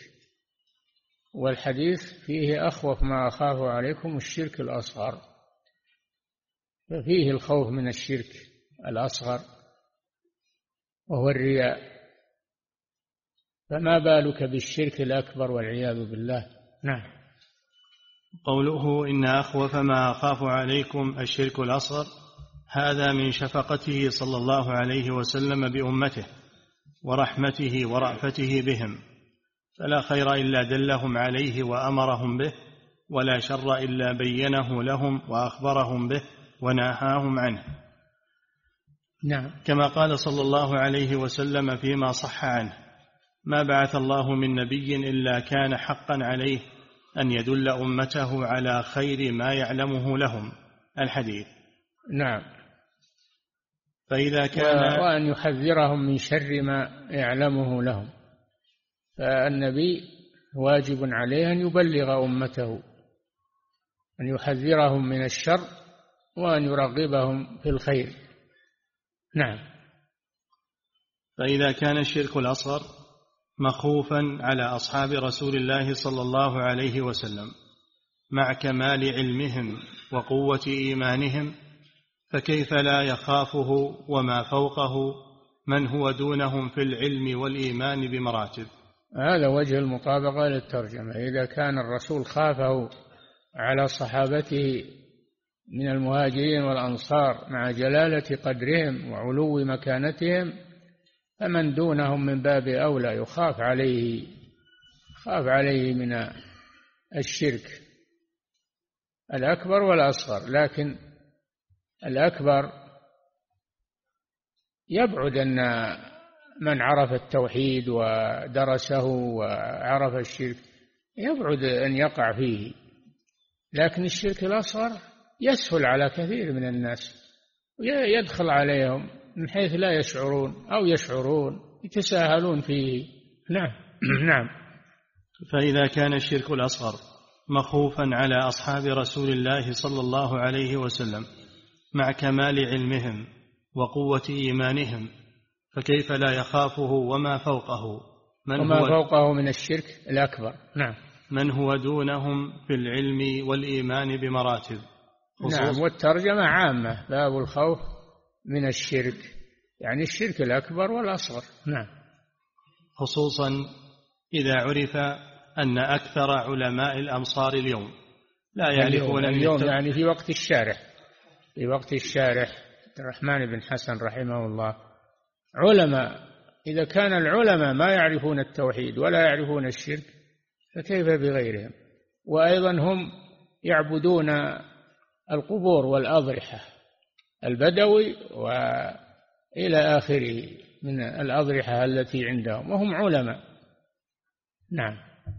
[SPEAKER 4] والحديث فيه أخوف ما أخاف عليكم الشرك الأصغر، ففيه الخوف من الشرك الأصغر وهو الرياء، فما بالك بالشرك الأكبر والعياذ بالله. نعم.
[SPEAKER 3] قوله: إن أخوف ما أخاف عليكم الشرك الأصغر، هذا من شفقته صلى الله عليه وسلم بأمته ورحمته ورأفته بهم، فلا خير إلا دلهم عليه وأمرهم به، ولا شر إلا بينه لهم وأخبرهم به ونهاهم عنه.
[SPEAKER 4] نعم.
[SPEAKER 3] كما قال صلى الله عليه وسلم فيما صح عنه: ما بعث الله من نبي إلا كان حقا عليه أن يدل أمته على خير ما يعلمه لهم. الحديث.
[SPEAKER 4] نعم.
[SPEAKER 3] فإذا كان
[SPEAKER 4] وأن يحذرهم من شر ما يعلمه لهم، فالنبي واجب عليه أن يبلغ أمته، أن يحذرهم من الشر وأن يرغبهم في الخير. نعم.
[SPEAKER 3] فإذا كان الشرك الأصغر مخوفا على أصحاب رسول الله صلى الله عليه وسلم مع كمال علمهم وقوة إيمانهم، فكيف لا يخافه وما فوقه من هو دونهم في العلم والإيمان بمراتب؟
[SPEAKER 4] هذا وجه المطابقة للترجمة. إذا كان الرسول خافه على صحابته من المهاجرين والأنصار مع جلالة قدرهم وعلو مكانتهم، فمن دونهم من باب أولى يخاف عليه من الشرك الأكبر والأصغر. لكن الأكبر يبعد أن من عرف التوحيد ودرسه وعرف الشرك يبعد أن يقع فيه. لكن الشرك الأصغر يسهل على كثير من الناس، يدخل عليهم من حيث لا يشعرون أو يشعرون، يتساهلون فيه. نعم. نعم.
[SPEAKER 3] فإذا كان الشرك الأصغر مخوفا على أصحاب رسول الله صلى الله عليه وسلم مع كمال علمهم وقوة إيمانهم، فكيف لا يخافه وما فوقه
[SPEAKER 4] فوقه من الشرك الأكبر؟ نعم.
[SPEAKER 3] من هو دونهم في العلم والإيمان بمراتب.
[SPEAKER 4] نعم. والترجمة عامة، باب الخوف من الشرك، يعني الشرك الأكبر والأصغر. نعم.
[SPEAKER 3] خصوصا إذا عرف أن أكثر علماء الأمصار اليوم لا يعرفون
[SPEAKER 4] اليوم يعني في وقت الشارح عبد الرحمن بن حسن رحمه الله، علماء. إذا كان العلماء ما يعرفون التوحيد ولا يعرفون الشرك فكيف بغيرهم؟ وأيضا هم يعبدون القبور والأضرحة، البدوي وإلى آخره من الأضرحة التي عندهم وهم علماء. نعم.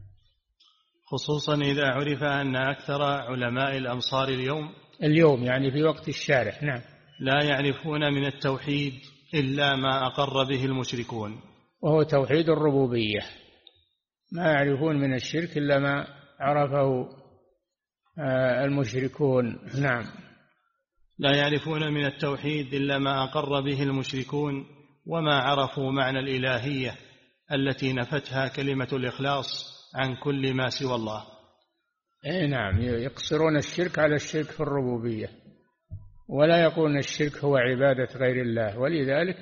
[SPEAKER 3] خصوصا إذا عرف أن أكثر علماء الأمصار اليوم
[SPEAKER 4] يعني في وقت الشارح. نعم.
[SPEAKER 3] لا يعرفون من التوحيد إلا ما أقر به المشركون،
[SPEAKER 4] وهو توحيد الربوبية. ما يعرفون من الشرك إلا ما عرفه المشركون. نعم.
[SPEAKER 3] لا يعرفون من التوحيد إلا ما أقر به المشركون، وما عرفوا معنى الإلهية التي نفتها كلمة الإخلاص عن كل ما سوى الله.
[SPEAKER 4] نعم. يقصرون الشرك على الشرك في الربوبية، ولا يقولون الشرك هو عبادة غير الله، ولذلك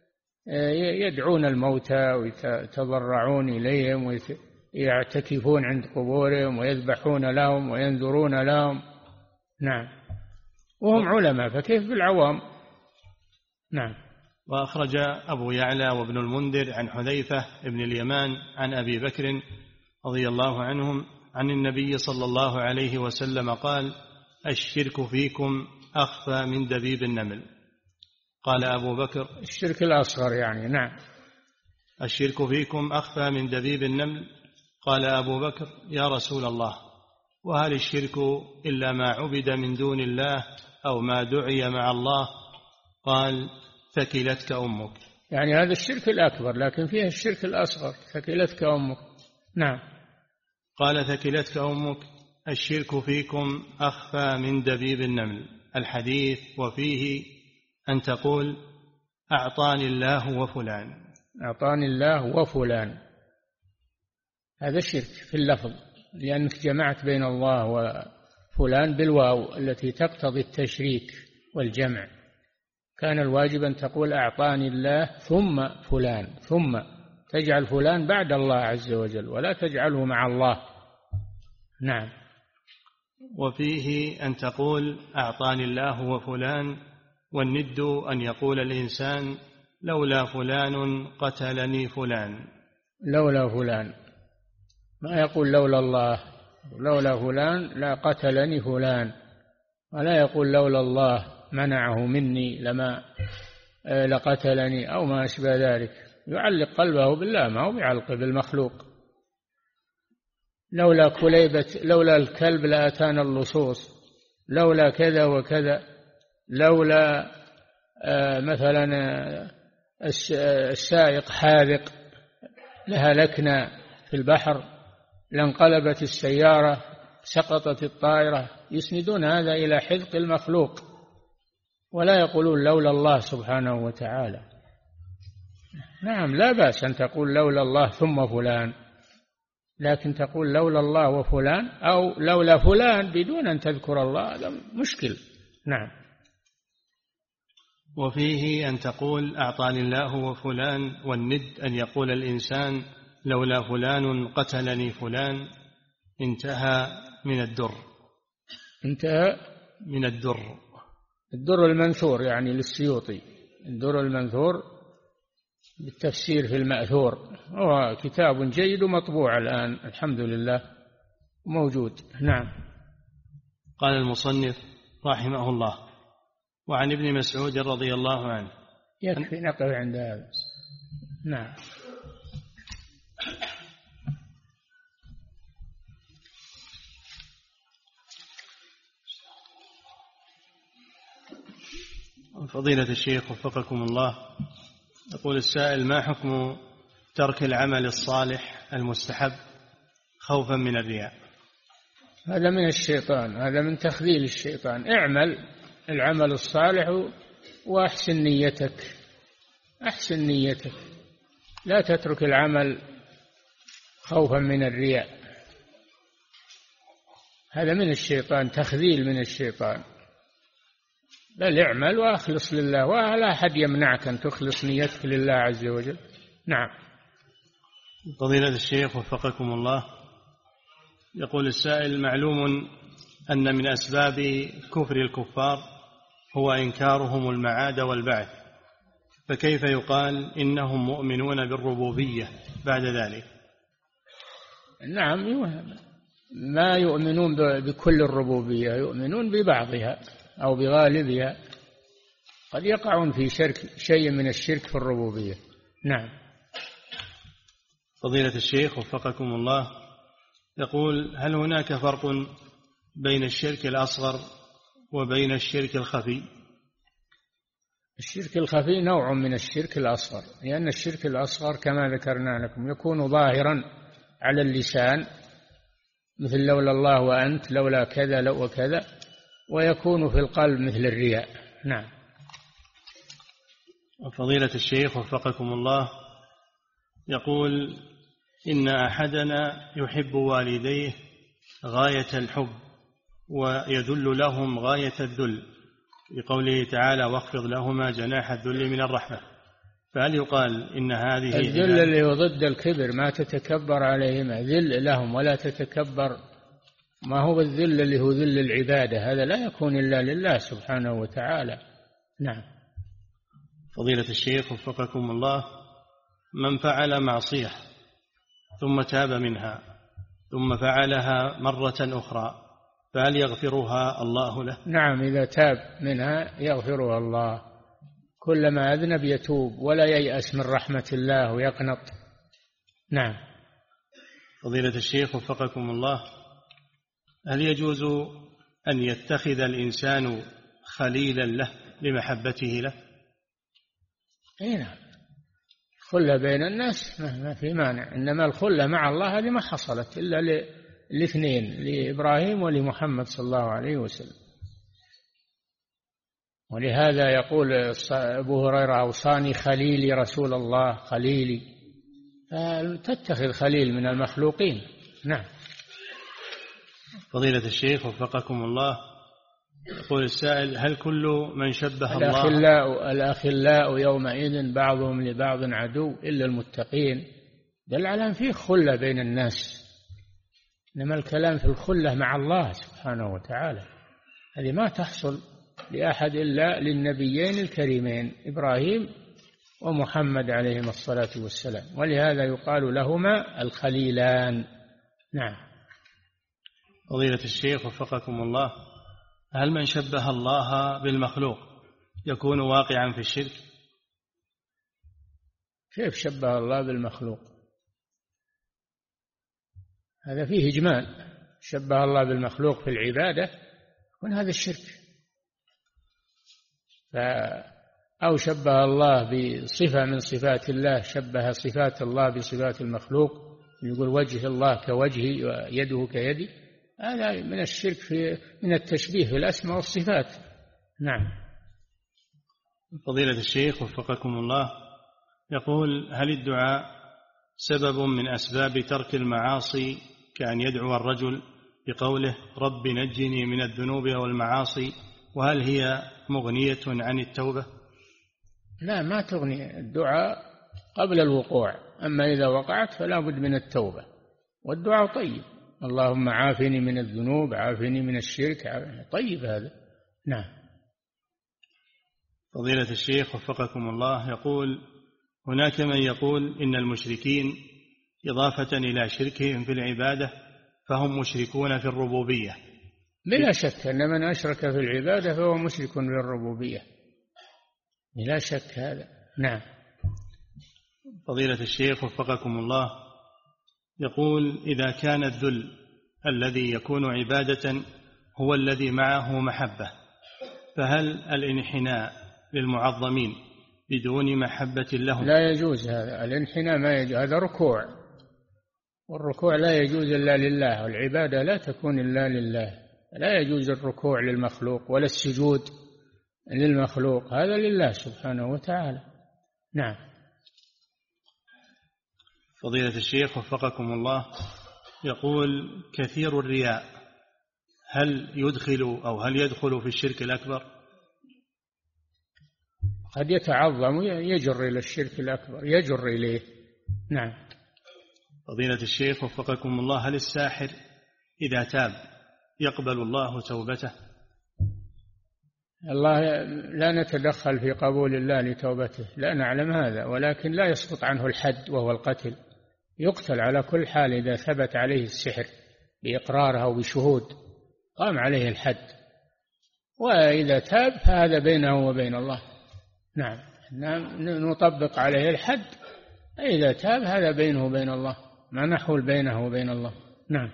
[SPEAKER 4] يدعون الموتى ويتضرعون إليهم ويعتكفون عند قبورهم ويذبحون لهم وينذرون لهم. نعم. وهم علماء، فكيف بالعوام؟ نعم.
[SPEAKER 3] وأخرج أبو يعلى وابن المنذر عن حذيفة ابن اليمان عن أبي بكر رضي الله عنهم عن النبي صلى الله عليه وسلم قال: الشرك فيكم أخفى من دبيب النمل. قال أبو بكر:
[SPEAKER 4] الشرك الأصغر يعني. نعم.
[SPEAKER 3] الشرك فيكم أخفى من دبيب النمل. قال أبو بكر: يا رسول الله، وهل الشرك إلا ما عبد من دون الله أو ما دعي مع الله؟ قال: ثكلتك أمك.
[SPEAKER 4] يعني هذا الشرك الأكبر، لكن فيه الشرك الأصغر، ثكلتك أمك. نعم.
[SPEAKER 3] قال: ثكلتك أمك. الشرك فيكم أخفى من دبيب النمل. الحديث وفيه أن تقول: أعطاني الله وفلان.
[SPEAKER 4] أعطاني الله وفلان، هذا شرك في اللفظ، لأنك جمعت بين الله وفلان بالواو التي تقتضي التشريك والجمع. كان الواجب أن تقول أعطاني الله ثم فلان، ثم تجعل فلان بعد الله عز وجل ولا تجعله مع الله. نعم.
[SPEAKER 3] وفيه أن تقول أعطاني الله وفلان، والند أن يقول الإنسان لولا فلان قتلني فلان.
[SPEAKER 4] لولا فلان، ما يقول لولا الله، لولا فلان لا قتلني فلان، ولا يقول لولا الله منعه مني لما لقتلني أو ما أشبه ذلك. يعلق قلبه بالله، ما هو يعلق بالمخلوق. لولا كليبة، لولا الكلب لأتانا اللصوص، لولا كذا وكذا، لولا مثلا السائق حاذق لهلكنا في البحر، لانقلبت السيارة، سقطت الطائرة. يسندون هذا إلى حذق المخلوق، ولا يقولون لولا الله سبحانه وتعالى. نعم، لا بأس أن تقول لولا الله ثم فلان، لكن تقول لولا الله وفلان أو لولا فلان بدون أن تذكر الله، هذا مشكل. نعم.
[SPEAKER 3] وفيه أن تقول أعطاني الله وفلان، والند أن يقول الإنسان لولا فلان قتلني فلان. انتهى من الدر.
[SPEAKER 4] انتهى
[SPEAKER 3] من الدر.
[SPEAKER 4] الدر المنثور يعني للسيوطي، الدر المنثور بالتفسير في المأثور، هو كتاب جيد ومطبوع الآن الحمد لله موجود. نعم.
[SPEAKER 3] قال المصنف رحمه الله: وعن ابن مسعود رضي الله عنه.
[SPEAKER 4] يكفي نقف عند هذا. نعم.
[SPEAKER 3] فضيلة الشيخ وفقكم الله، يقول السائل: ما حكم ترك العمل الصالح المستحب خوفا من الرياء؟
[SPEAKER 4] هذا من الشيطان، هذا من تخذيل الشيطان. اعمل العمل الصالح وأحسن نيتك، أحسن نيتك، لا تترك العمل خوفا من الرياء، هذا من الشيطان، تخذيل من الشيطان. بل اعمل وأخلص لله، ولا أحد يمنعك أن تخلص نيتك لله عز وجل. نعم.
[SPEAKER 3] فضيلة الشيخ وفقكم الله، يقول السائل: معلوم أن من أسباب كفر الكفار هو إنكارهم المعاد والبعث، فكيف يقال إنهم مؤمنون بالربوبية بعد ذلك؟
[SPEAKER 4] نعم، ما يؤمنون بكل الربوبية، يؤمنون ببعضها أو بغالبها، قد يقعون في شيء من الشرك في الربوبية. نعم.
[SPEAKER 3] فضيلة الشيخ وفقكم الله، يقول: هل هناك فرق بين الشرك الأصغر وبين الشرك الخفي؟
[SPEAKER 4] الشرك الخفي نوع من الشرك الأصغر، لأن الشرك الأصغر كما ذكرنا لكم يكون ظاهرا على اللسان، مثل لولا الله وأنت، لولا كذا لو وكذا، ويكون في القلب مثل الرياء. نعم.
[SPEAKER 3] فضيلة الشيخ وفقكم الله، يقول: إن أحدنا يحب والديه غاية الحب ويذل لهم غاية الذل، بقوله تعالى: واخفض لهما جناح الذل من الرحمة، فهل يقال إن هذه
[SPEAKER 4] الذل اللي هو ضد الكبر، ما تتكبر عليهما، ذل لهم ولا تتكبر، ما هو الذل اللي هو ذل العبادة، هذا لا يكون إلا لله سبحانه وتعالى. نعم.
[SPEAKER 3] فضيلة الشيخ وفقكم الله، من فعل معصية ثم تاب منها ثم فعلها مرة أخرى، فهل يغفرها الله له؟
[SPEAKER 4] نعم، إذا تاب منها يغفرها الله، كلما أذنب يتوب ولا ييأس من رحمة الله ويقنط. نعم.
[SPEAKER 3] فضيلة الشيخ وفقكم الله، هل يجوز أن يتخذ الإنسان خليلا له لمحبته له؟
[SPEAKER 4] نعم، خلة بين الناس ما في مانع، إنما الخلة مع الله هذه ما حصلت إلا الاثنين، لإبراهيم ولمحمد صلى الله عليه وسلم. ولهذا يقول أبو هريرة: أوصاني خليلي رسول الله، خليلي، فتتخذ خليل من المخلوقين. نعم.
[SPEAKER 3] فضيلة الشيخ وفقكم الله، يقول السائل: هل كل من شبه
[SPEAKER 4] الأخلاء يومئذ بعضهم لبعض عدو إلا المتقين، دل على أن فيه خلة بين الناس، إنما الكلام في الخلة مع الله سبحانه وتعالى، هذه ما تحصل لأحد إلا للنبيين الكريمين إبراهيم ومحمد عليهما الصلاة والسلام، ولهذا يقال لهما الخليلان. نعم.
[SPEAKER 3] فضيلة الشيخ وفقكم الله، هل من شبه الله بالمخلوق يكون واقعا في الشرك؟
[SPEAKER 4] كيف شبه الله بالمخلوق؟ هذا فيه إجمال، شبه الله بالمخلوق في العبادة يكون هذا الشرك، أو شبه الله بصفة من صفات الله، شبه صفات الله بصفات المخلوق، يقول وجه الله كوجهي ويده كيدي، هذا من الشرك من التشبيه في الأسماء والصفات. نعم.
[SPEAKER 3] فضيلة الشيخ وفقكم الله، يقول: هل الدعاء سبب من أسباب ترك المعاصي، كأن يدعو الرجل بقوله رب نجني من الذنوب والمعاصي، وهل هي مغنية عن التوبة؟
[SPEAKER 4] لا، ما تغني، الدعاء قبل الوقوع، أما إذا وقعت فلا بد من التوبة، والدعاء طيب، اللهم عافني من الذنوب، عافني من الشرك، طيب هذا. نعم.
[SPEAKER 3] فضيلة الشيخ وفقكم الله، يقول: هناك من يقول إن المشركين إضافة إلى شركهم في العبادة فهم مشركون في الربوبية.
[SPEAKER 4] بلا شك أن من أشرك في العبادة فهو مشرك في الربوبية، بلا شك هذا. نعم.
[SPEAKER 3] فضيلة الشيخ وفقكم الله، يقول: إذا كان الذل الذي يكون عبادة هو الذي معه محبة، فهل الانحناء للمعظمين بدون محبة لهم.
[SPEAKER 4] لا يجوز هذا، الانحناء ما يجوز، هذا ركوع، والركوع لا يجوز إلا لله، والعبادة لا تكون إلا لله. لا يجوز الركوع للمخلوق ولا السجود للمخلوق، هذا لله سبحانه وتعالى. نعم.
[SPEAKER 3] فضيلة الشيخ وفقكم الله، يقول كثير الرياء هل يدخل في الشرك الأكبر؟
[SPEAKER 4] قد يتعظم يجر إلى الشرك الأكبر، يجر إليه. نعم.
[SPEAKER 3] فضيلة الشيخ وفقكم الله، هل الساحر إذا تاب يقبل الله توبته؟
[SPEAKER 4] الله لا نتدخل في قبول الله لتوبته، لا نعلم هذا، ولكن لا يسقط عنه الحد وهو القتل، يقتل على كل حال إذا ثبت عليه السحر بإقراره أو بشهود قام عليه الحد، وإذا تاب فهذا بينه وبين الله. نعم، نطبق عليه الحد، إذا تاب هذا بينه وبين الله، ما نحول بينه وبين الله. نعم.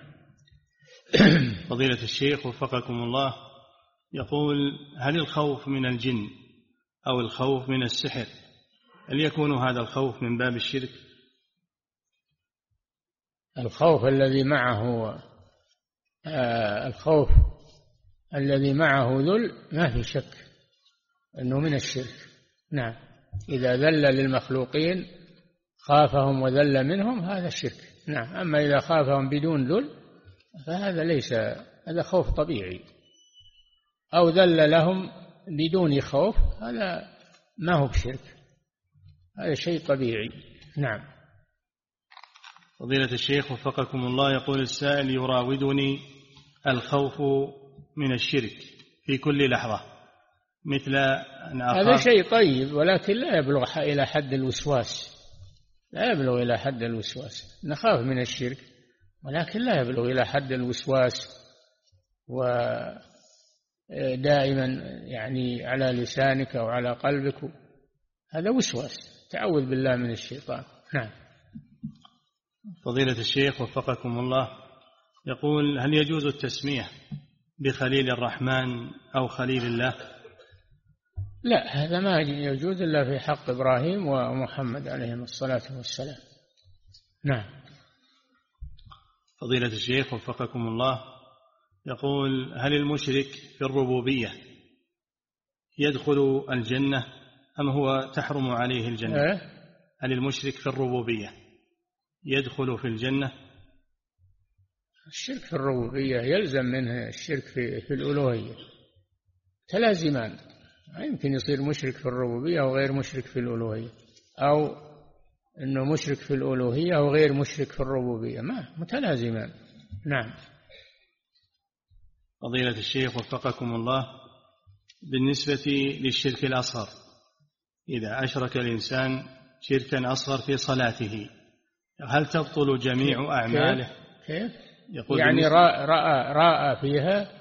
[SPEAKER 3] فضيلة الشيخ وفقكم الله، يقول هل الخوف من الجن أو الخوف من السحر هل يكون هذا الخوف من باب الشرك؟
[SPEAKER 4] الخوف الذي معه ذل ما في شك أنه من الشرك. نعم، إذا ذل للمخلوقين خافهم وذل منهم هذا شرك. نعم، أما إذا خافهم بدون ذل فهذا هذا خوف طبيعي، أو ذل لهم بدون خوف هذا ما هو بشرك، هذا شيء طبيعي. نعم.
[SPEAKER 3] فضيلة الشيخ وفقكم الله، يقول السائل يراودني الخوف من الشرك في كل لحظة، مثل أن
[SPEAKER 4] هذا شيء طيب، ولكن لا يبلغ إلى حد الوسواس، لا يبلغ إلى حد الوسواس. نخاف من الشرك ولكن لا يبلغ إلى حد الوسواس، ودائما يعني على لسانك أو على قلبك، هذا وسواس، تعوذ بالله من الشيطان. نعم.
[SPEAKER 3] فضيلة الشيخ وفقكم الله، يقول هل يجوز التسمية بخليل الرحمن أو خليل الله؟
[SPEAKER 4] لا، هذا ما يجوز إلا في حق إبراهيم ومحمد عليهم الصلاة والسلام. نعم.
[SPEAKER 3] فضيلة الشيخ وفقكم الله، يقول هل المشرك في الربوبية يدخل الجنة أم هو تحرم عليه الجنة؟ هل المشرك في الربوبية يدخل في الجنة؟
[SPEAKER 4] الشرك في الربوبية يلزم منه الشرك في الألوهية، تلازمان، ما يمكن يصير مشرك في الربوبية وغير مشرك في الألوهية، أو أنه مشرك في الألوهية وغير مشرك في الربوبية، ما متلازمان. نعم.
[SPEAKER 3] فضيلة الشيخ وفقكم الله، بالنسبة للشرك الأصغر، إذا أشرك الإنسان شركا أصغر في صلاته هل تبطل جميع أعماله؟
[SPEAKER 4] كيف؟ يعني رأى فيها،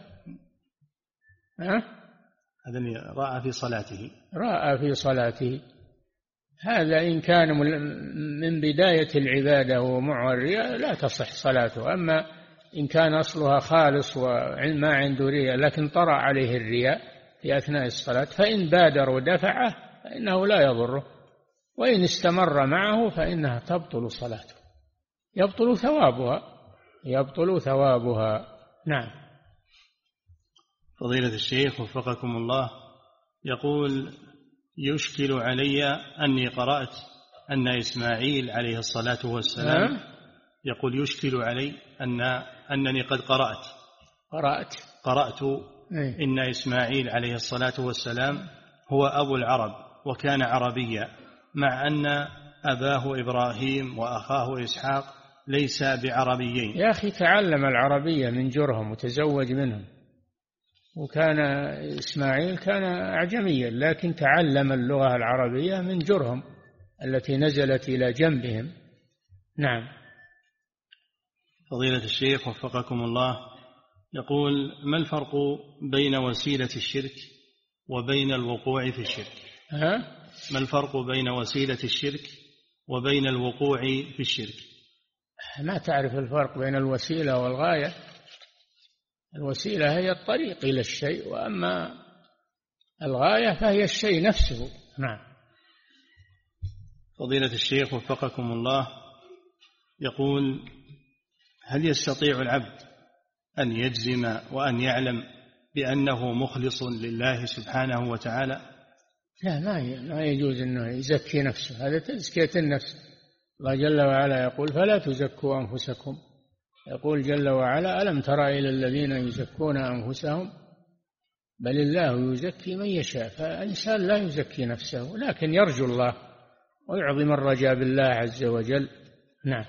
[SPEAKER 3] هذا اللي رأى في صلاته،
[SPEAKER 4] هذا إن كان من بداية العبادة ومع الرياء لا تصح صلاته. أما إن كان أصلها خالص وما عنده رياء لكن طرأ عليه الرياء في أثناء الصلاة، فإن بادر ودفعه فإنه لا يضره، وإن استمر معه فإنها تبطل صلاته، يبطل ثوابها. نعم.
[SPEAKER 3] فضيلة الشيخ وفقكم الله، يقول يشكل علي أني قرأت أن إسماعيل عليه الصلاة والسلام، يقول يشكل علي أنني قد قرأت إن إسماعيل عليه الصلاة والسلام هو أبو العرب وكان عربيا، مع أن أباه إبراهيم وأخاه إسحاق ليس بعربيين.
[SPEAKER 4] يا أخي تعلم العربية من جرهم وتزوج منهم، وكان إسماعيل كان أعجميا لكن تعلم اللغة العربية من جرهم التي نزلت إلى جنبهم. نعم.
[SPEAKER 3] فضيلة الشيخ وفقكم الله، يقول ما الفرق بين وسيلة الشرك وبين الوقوع في الشرك؟ ما الفرق بين وسيلة الشرك وبين الوقوع في الشرك؟
[SPEAKER 4] ما تعرف الفرق بين الوسيلة والغاية؟ الوسيلة هي الطريق إلى الشيء، وأما الغاية فهي الشيء نفسه. نعم.
[SPEAKER 3] فضيلة الشيخ وفقكم الله، يقول: هل يستطيع العبد أن يجزم وأن يعلم بأنه مخلص لله سبحانه وتعالى؟
[SPEAKER 4] لا، ما يجوز أنه يزكي نفسه، هذا تزكية النفس. الله جل وعلا يقول: فلا تزكوا أنفسكم. يقول جل وعلا: ألم تر إلى الذين يزكون أنفسهم بل الله يزكي من يشاء. فالإنسان لا يزكي نفسه، لكن يرجو الله ويعظم الرجاء بالله عز وجل. نعم.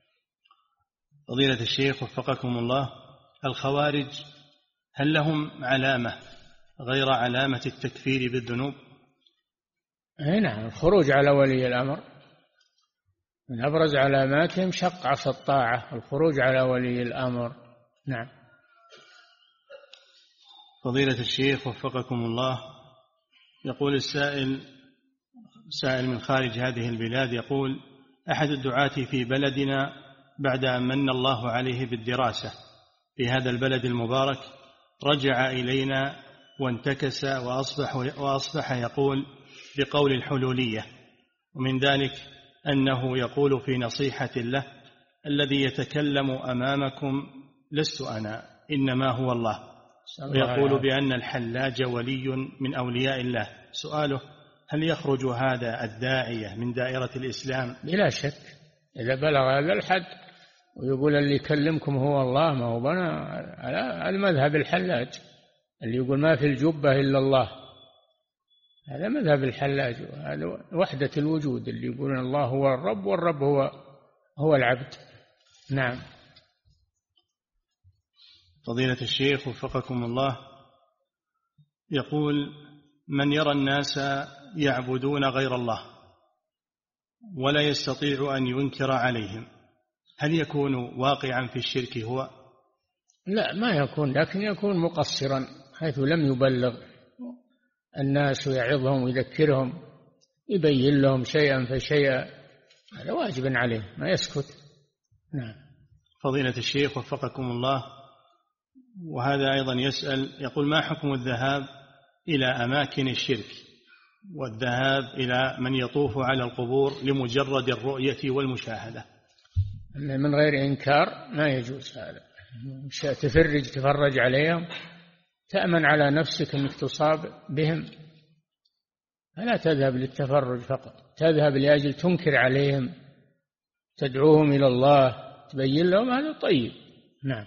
[SPEAKER 3] فضيلة الشيخ وفقكم الله، الخوارج هل لهم علامة غير علامة التكفير بالذنوب؟
[SPEAKER 4] نعم، الخروج على ولي الأمر من أبرز علاماتهم شق عصا الطاعة، الخروج على ولي الأمر. نعم.
[SPEAKER 3] فضيلة الشيخ وفقكم الله، يقول سائل من خارج هذه البلاد، يقول: أحد الدعاة في بلدنا بعد أن من الله عليه بالدراسة في هذا البلد المبارك رجع إلينا وانتكس وأصبح يقول بقول الحلولية، ومن ذلك أنه يقول في نصيحة له: الذي يتكلم أمامكم لست أنا إنما هو الله، ويقول بأن الحلاج ولي من أولياء الله. سؤاله: هل يخرج هذا الداعية من دائرة الإسلام؟
[SPEAKER 4] بلا شك، إذا بلغ هذا الحد ويقول اللي يكلمكم هو الله، ما هو بنا على المذهب الحلاج اللي يقول ما في الجبة إلا الله، هذا مذهب الحلاج، هذا وحدة الوجود اللي يقولون الله هو الرب والرب هو العبد. نعم.
[SPEAKER 3] فضيلة الشيخ وفقكم الله، يقول: من يرى الناس يعبدون غير الله ولا يستطيع أن ينكر عليهم، هل يكون واقعا في الشرك هو؟
[SPEAKER 4] لا، ما يكون، لكن يكون مقصرا حيث لم يبلغ الناس ويعظهم ويذكرهم، يبين لهم شيئا فشيئا، هذا واجب عليه، ما يسكت. نعم.
[SPEAKER 3] فضيلة الشيخ وفقكم الله، وهذا أيضا يسأل، يقول: ما حكم الذهاب إلى أماكن الشرك والذهاب إلى من يطوف على القبور لمجرد الرؤية والمشاهدة؟
[SPEAKER 4] من غير إنكار ما يجوز هذا. تفرج عليهم، تأمن على نفسك أنك تصاب بهم، فلا تذهب للتفرج فقط، تذهب لأجل تنكر عليهم، تدعوهم إلى الله، تبين لهم، هذا طيب. نعم.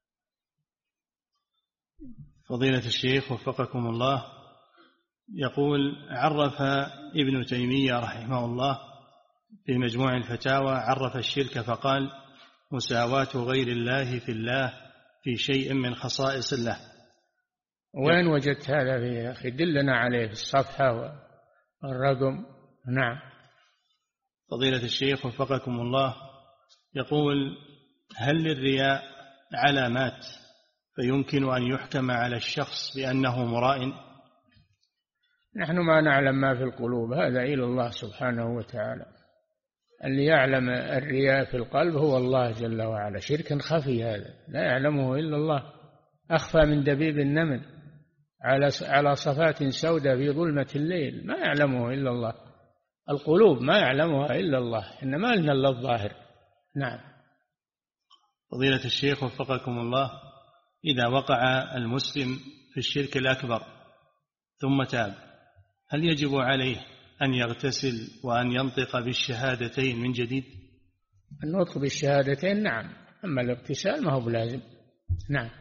[SPEAKER 3] فضيلة الشيخ وفقكم الله، يقول: عرف ابن تيمية رحمه الله في مجموع الفتاوى، عرف الشرك فقال: مساواة غير الله في الله في شيء من خصائص الله.
[SPEAKER 4] وين وجدت هذا يا أخي؟ دلنا عليه في الصفحة والرقم. نعم.
[SPEAKER 3] فضيلة الشيخ وفقكم الله، يقول: هل للرياء علامات فيمكن أن يحكم على الشخص بأنه مراء؟
[SPEAKER 4] نحن ما نعلم ما في القلوب، هذا إلى الله سبحانه وتعالى. اللي يعلم الرياء في القلب هو الله جل وعلا، شرك خفي هذا لا يعلمه إلا الله، أخفى من دبيب النمل على صفات سوداء في ظلمة الليل، ما يعلمه إلا الله. القلوب ما يعلمها إلا الله، إنما لنا إلا الظاهر. نعم.
[SPEAKER 3] فضيلة الشيخ وفقكم الله، إذا وقع المسلم في الشرك الأكبر ثم تاب، هل يجب عليه أن يغتسل وأن ينطق بالشهادتين من جديد؟
[SPEAKER 4] النطق بالشهادتين نعم، أما الاغتسال ما هو بلازم. نعم.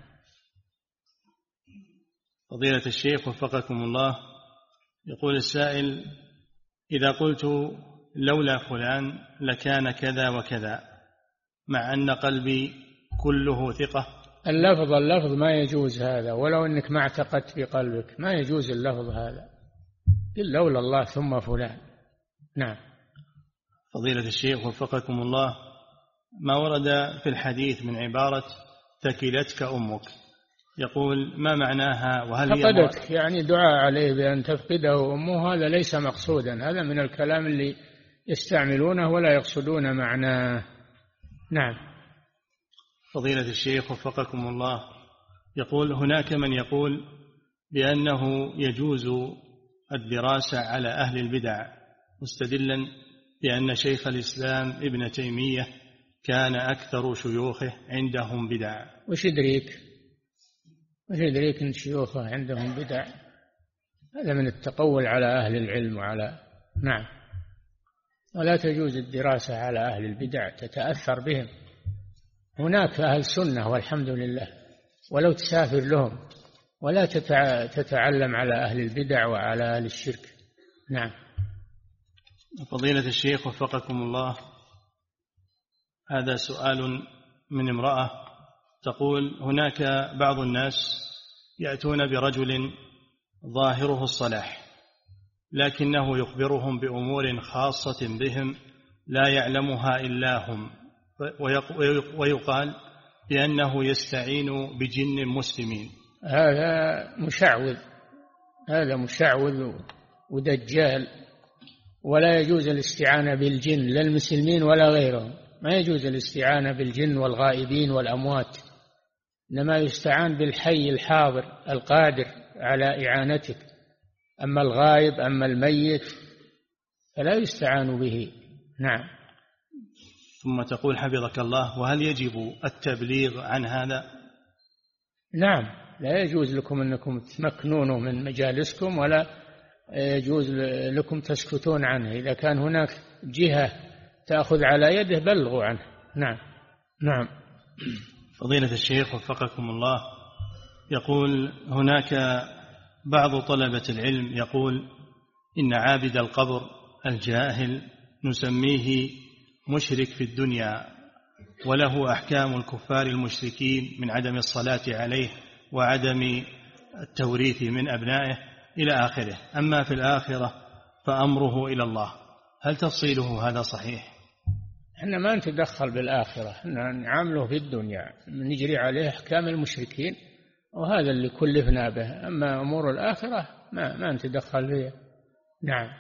[SPEAKER 3] فضيلة الشيخ وفقكم الله، يقول السائل: إذا قلت لولا فلان لكان كذا وكذا، مع أن قلبي كله ثقة.
[SPEAKER 4] اللفظ ما يجوز هذا، ولو أنك ما اعتقدت بقلبك ما يجوز اللفظ هذا، قل لولا الله ثم فلان. نعم.
[SPEAKER 3] فضيلة الشيخ وفقكم الله، ما ورد في الحديث من عبارة ثكلتك أمك، يقول: ما معناها؟ وهل هي
[SPEAKER 4] فقدتك يعني دعاء عليه بأن تفقده أمه، هذا ليس مقصودا، هذا من الكلام اللي يستعملونه ولا يقصدون معناه. نعم.
[SPEAKER 3] فضيلة الشيخ وفقكم الله، يقول: هناك من يقول بأنه يجوز الدراسة على أهل البدع، مستدلا بأن شيخ الإسلام ابن تيمية كان أكثر شيوخه عندهم بدع.
[SPEAKER 4] وش يدريك أن شيوخه عندهم بدع؟ هذا من التقول على أهل العلم نعم. ولا تجوز الدراسة على أهل البدع، تتأثر بهم. هناك أهل سنة والحمد لله، ولو تسافر لهم، ولا تتعلم على أهل البدع وعلى أهل الشرك. نعم.
[SPEAKER 3] فضيلة الشيخ وفقكم الله، هذا سؤال من امرأة تقول: هناك بعض الناس يأتون برجل ظاهره الصلاح، لكنه يخبرهم بأمور خاصة بهم لا يعلمها إلا هم، ويقال بأنه يستعين بجن مسلمين.
[SPEAKER 4] هذا مشعوذ ودجال، ولا يجوز الاستعانة بالجن، لا المسلمين ولا غيرهم. ما يجوز الاستعانة بالجن والغائبين والأموات، إنما يستعان بالحي الحاضر القادر على إعانتك. أما الغائب، أما الميت، فلا يستعان به. نعم.
[SPEAKER 3] ثم تقول حفظك الله: وهل يجب التبليغ عن هذا؟
[SPEAKER 4] نعم، لا يجوز لكم أنكم تمكنونه من مجالسكم، ولا يجوز لكم تسكتون عنه. إذا كان هناك جهة تأخذ على يده بلغوا عنه. نعم. نعم.
[SPEAKER 3] فضيلة الشيخ وفقكم الله، يقول: هناك بعض طلبة العلم يقول إن عابد القبر الجاهل نسميه مشرك في الدنيا، وله أحكام الكفار المشركين من عدم الصلاة عليه وعدم التوريث من أبنائه إلى آخره، أما في الآخرة فأمره إلى الله. هل تفصيله هذا صحيح؟
[SPEAKER 4] احنا ما نتدخل بالآخرة، احنا نعامله في الدنيا، نجري عليه أحكام المشركين، وهذا اللي كلفنا به. أما أمور الآخرة ما نتدخل فيها. نعم.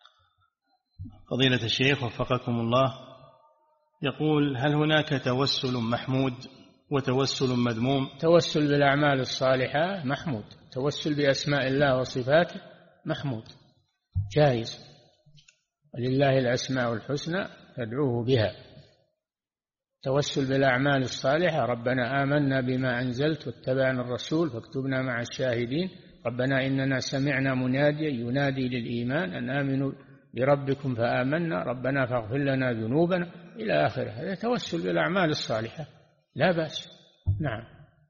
[SPEAKER 3] فضيلة الشيخ وفقكم الله، يقول: هل هناك توسل محمود وتوسل مذموم؟
[SPEAKER 4] توسل بالأعمال الصالحة محمود، توسل بأسماء الله وصفاته محمود جائز، ولله الأسماء الحسنى فادعوه بها. توسل بالأعمال الصالحة: ربنا آمنا بما أنزلت واتبعنا الرسول فاكتبنا مع الشاهدين، ربنا إننا سمعنا مناديا ينادي للإيمان أن آمنوا بربكم فآمنا، ربنا فاغفر لنا ذنوبنا، إلى آخره. هذا توسل بالأعمال الصالحة، لا بأس. نعم.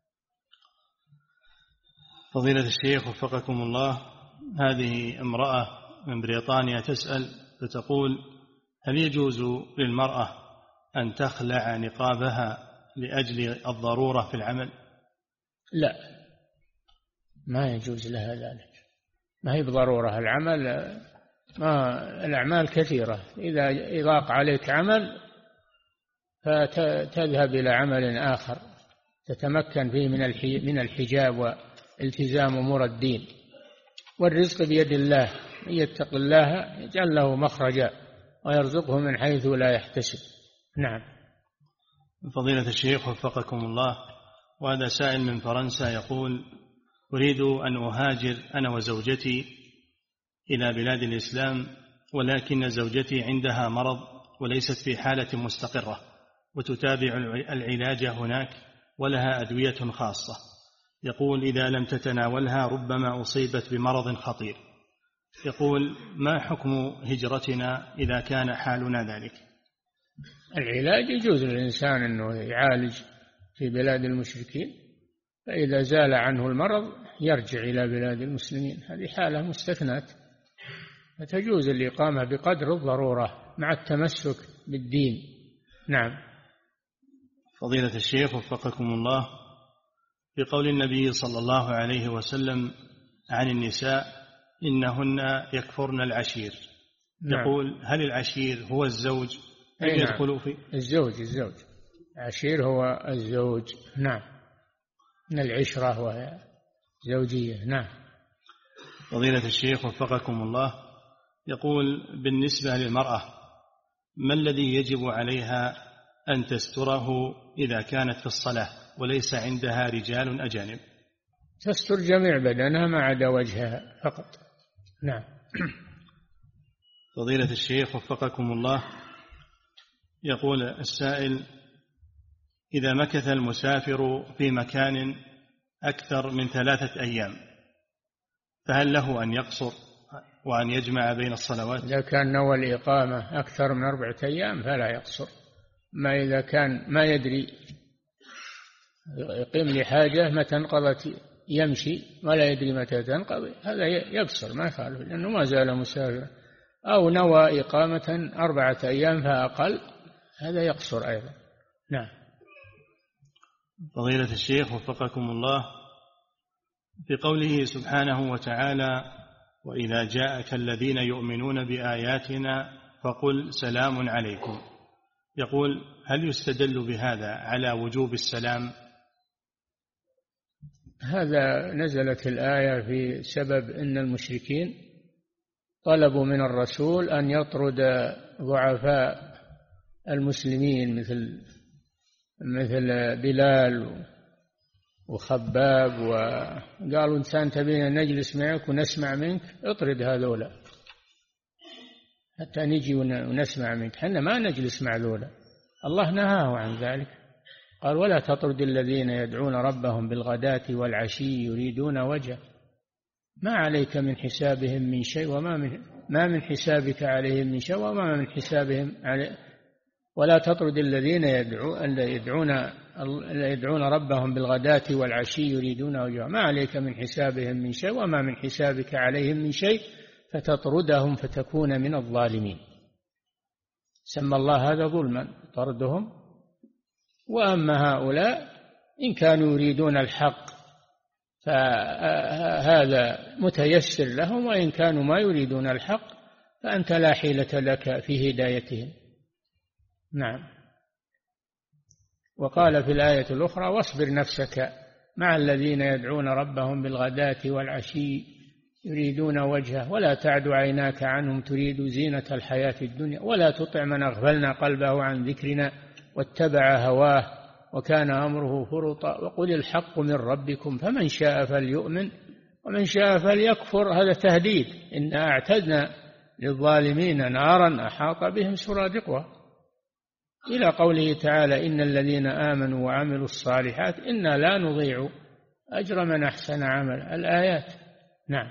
[SPEAKER 3] فضيلة الشيخ وفقكم الله، هذه امرأة من بريطانيا تسأل فتقول: هل يجوز للمرأة أن تخلع نقابها لأجل الضرورة في العمل؟
[SPEAKER 4] لا، ما يجوز لها ذلك، ما هي بضرورة. الأعمال كثيرة، إذا ضاق عليك عمل فتذهب إلى عمل آخر تتمكن فيه من الحجاب والتزام أمور الدين. والرزق بيد الله، من يتق الله يجعل له مخرجا ويرزقه من حيث لا يحتسب. نعم.
[SPEAKER 3] فضيلة الشيخ وفقكم الله، وهذا سائل من فرنسا يقول: أريد أن أهاجر أنا وزوجتي إلى بلاد الإسلام، ولكن زوجتي عندها مرض وليست في حالة مستقرة، وتتابع العلاج هناك ولها أدوية خاصة. يقول: إذا لم تتناولها ربما أصيبت بمرض خطير. يقول: ما حكم هجرتنا إذا كان حالنا ذلك؟
[SPEAKER 4] العلاج يجوز للإنسان أنه يعالج في بلاد المشركين، فإذا زال عنه المرض يرجع إلى بلاد المسلمين، هذه حالة مستثنات، فتجوز الإقامة بقدر الضرورة مع التمسك بالدين. نعم.
[SPEAKER 3] فضيلة الشيخ وفقكم الله، في قول النبي صلى الله عليه وسلم عن النساء: إنهن يكفرن العشير. نعم. يقول: هل العشير هو الزوج أم يدخل فيه؟
[SPEAKER 4] الزوج. العشير هو الزوج. نعم، من العشرة وهي زوجية. نعم.
[SPEAKER 3] فضيلة الشيخ وفقكم الله، يقول: بالنسبة للمرأة ما الذي يجب عليها أن تستره إذا كانت في الصلاة وليس عندها رجال أجانب؟
[SPEAKER 4] تستر جميع بدنها ما عدا وجهها فقط. نعم.
[SPEAKER 3] فضيلة الشيخ وفقكم الله، يقول السائل: إذا مكث المسافر في مكان أكثر من 3 أيام فهل له أن يقصر وأن يجمع بين الصلوات؟
[SPEAKER 4] إذا كان نوى الإقامة أكثر من 4 أيام فلا يقصر. ما إذا كان ما يدري يقيم لحاجة متى انقضت يمشي ولا يدري متى تنقضي، هذا يقصر ما يخالف لأنه ما زال مسافرا. أو نوى إقامة 4 أيام فأقل، هذا يقصر أيضا. نعم.
[SPEAKER 3] فضيلة الشيخ وفقكم الله، في قوله سبحانه وتعالى: وإذا جاءك الذين يؤمنون بآياتنا فقل سلام عليكم، يقول: هل يستدل بهذا على وجوب السلام؟
[SPEAKER 4] هذا نزلت الآية في سبب أن المشركين طلبوا من الرسول أن يطرد ضعفاء المسلمين مثل بلال وخباب، وقالوا إنسان تبينا نجلس معك ونسمع منك، اطرد هذولا حتى نجي ونسمع منك، حنا ما نجلس مع ذولا. الله نهاه عن ذلك، قال: ولا تطرد الذين يدعون ربهم بالغداة والعشي يريدون وجهه ما عليك من حسابهم من شيء ما من حسابك عليهم من شيء وما من حسابهم عليه. ولا تطرد الذين يدعون ربهم بالغداة والعشي يريدون وجهه ما عليك من حسابهم من شيء وما من حسابك عليهم من شيء فتطردهم فتكون من الظالمين. سمى الله هذا ظلما طردهم. وأما هؤلاء إن كانوا يريدون الحق فهذا متيسر لهم، وإن كانوا ما يريدون الحق فأنت لا حيلة لك في هدايتهم. نعم. وقال في الآية الأخرى: واصبر نفسك مع الذين يدعون ربهم بالغداة والعشي يريدون وجهه ولا تعد عيناك عنهم تريد زينة الحياة الدنيا ولا تطع من أغفلنا قلبه عن ذكرنا واتبع هواه وكان أمره فرطا وقل الحق من ربكم فمن شاء فليؤمن ومن شاء فليكفر. هذا تهديد. إنا أعتدنا للظالمين نارا أحاط بهم سرادقها، إلى قوله تعالى: إن الذين آمنوا وعملوا الصالحات إنا لا نضيع أجر من أحسن عملا. الآيات. نعم.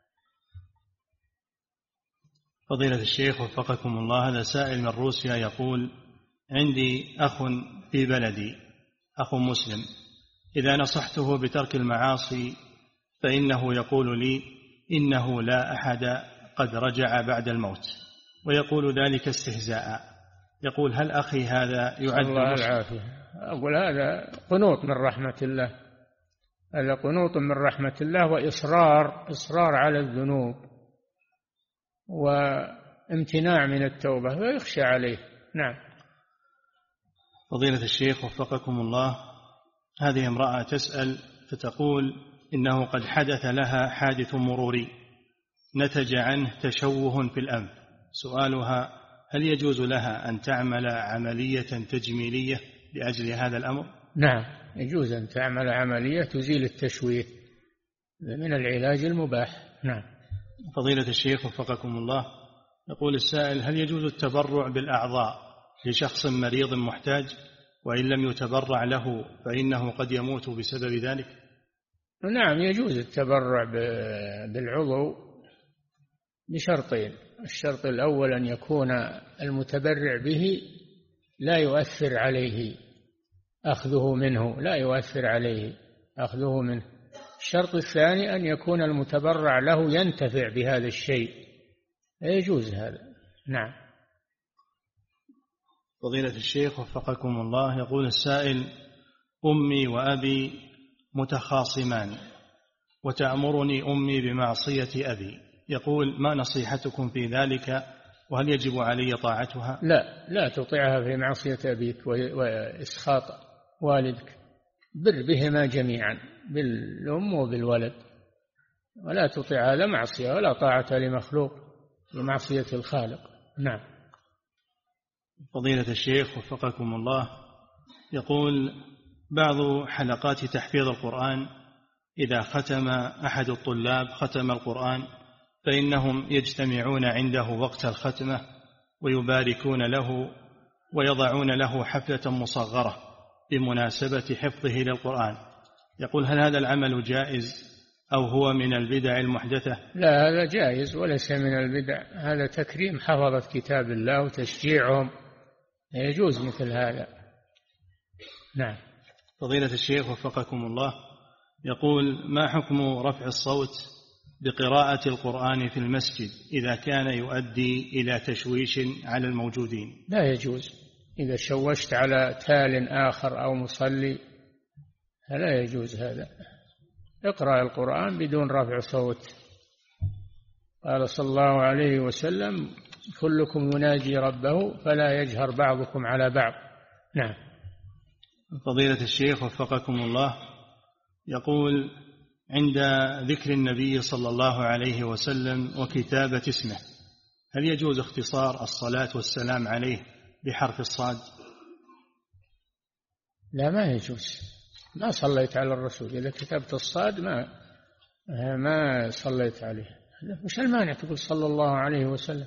[SPEAKER 3] فضيلة الشيخ وفقكم الله، هذا سائل من روسيا يقول: عندي أخ في بلدي، أخ مسلم، إذا نصحته بترك المعاصي فإنه يقول لي إنه لا أحد قد رجع بعد الموت، ويقول ذلك استهزاء. يقول: هل أخي هذا يعد
[SPEAKER 4] الله العافية؟ أقول هذا قنوط من رحمة الله، هذا قنوط من رحمة الله وإصرار على الذنوب وامتناع من التوبة ويخشى عليه. نعم.
[SPEAKER 3] فضيلة الشيخ وفقكم الله، هذه امرأة تسأل فتقول إنه قد حدث لها حادث مروري نتج عنه تشوه في الأنف. سؤالها: هل يجوز لها أن تعمل عملية تجميلية لأجل هذا الأمر؟
[SPEAKER 4] نعم، يجوز أن تعمل عملية تزيل التشويه، من العلاج المباح. نعم.
[SPEAKER 3] فضيلة الشيخ وفقكم الله، يقول السائل: هل يجوز التبرع بالأعضاء لشخص مريض محتاج وإن لم يتبرع له فإنه قد يموت بسبب ذلك؟
[SPEAKER 4] نعم، يجوز التبرع بالعضو بشرطين: الشرط الأول أن يكون المتبرع به لا يؤثر عليه أخذه منه، لا يؤثر عليه أخذه منه. الشرط الثاني أن يكون المتبرع له ينتفع بهذا الشيء، يجوز هذا. نعم.
[SPEAKER 3] فضيلة الشيخ وفقكم الله، يقول السائل: أمي وأبي متخاصمان وتأمرني أمي بمعصية أبي، يقول: ما نصيحتكم في ذلك وهل يجب علي طاعتها؟
[SPEAKER 4] لا تطيعها في معصية أبيك وإسخاط والدك، بر بهما جميعا، بالأم وبالولد، ولا تطيع هذا معصية ولا طاعة لمخلوق بمعصية الخالق. نعم.
[SPEAKER 3] فضيلة الشيخ وفقكم الله، يقول: بعض حلقات تحفيظ القرآن إذا ختم أحد الطلاب ختم القرآن فإنهم يجتمعون عنده وقت الختمة ويباركون له ويضعون له حفلة مصغرة بمناسبة حفظه للقرآن. يقول: هل هذا العمل جائز أو هو من البدع المحدثة؟
[SPEAKER 4] لا، هذا جائز وليس من البدع، هذا تكريم حفظة كتاب الله وتشجيعهم، يجوز مثل هذا. نعم.
[SPEAKER 3] فضيلة الشيخ وفقكم الله، يقول: ما حكم رفع الصوت بقراءة القرآن في المسجد إذا كان يؤدي إلى تشويش على الموجودين؟
[SPEAKER 4] لا يجوز، إذا شوشت على تال آخر أو مصلي فلا يجوز هذا. اقرأ القرآن بدون رفع صوت. قال صلى الله عليه وسلم: كلكم يناجي ربه فلا يجهر بعضكم على بعض. نعم.
[SPEAKER 3] فضيلة الشيخ وفقكم الله، يقول: عند ذكر النبي صلى الله عليه وسلم وكتابة اسمه هل يجوز اختصار الصلاة والسلام عليه بحرف الصاد؟
[SPEAKER 4] لا، ما يجوز. ما صليت على الرسول إذا كتبت الصاد ما صليت عليه. وش المانع تقول صلى الله عليه وسلم؟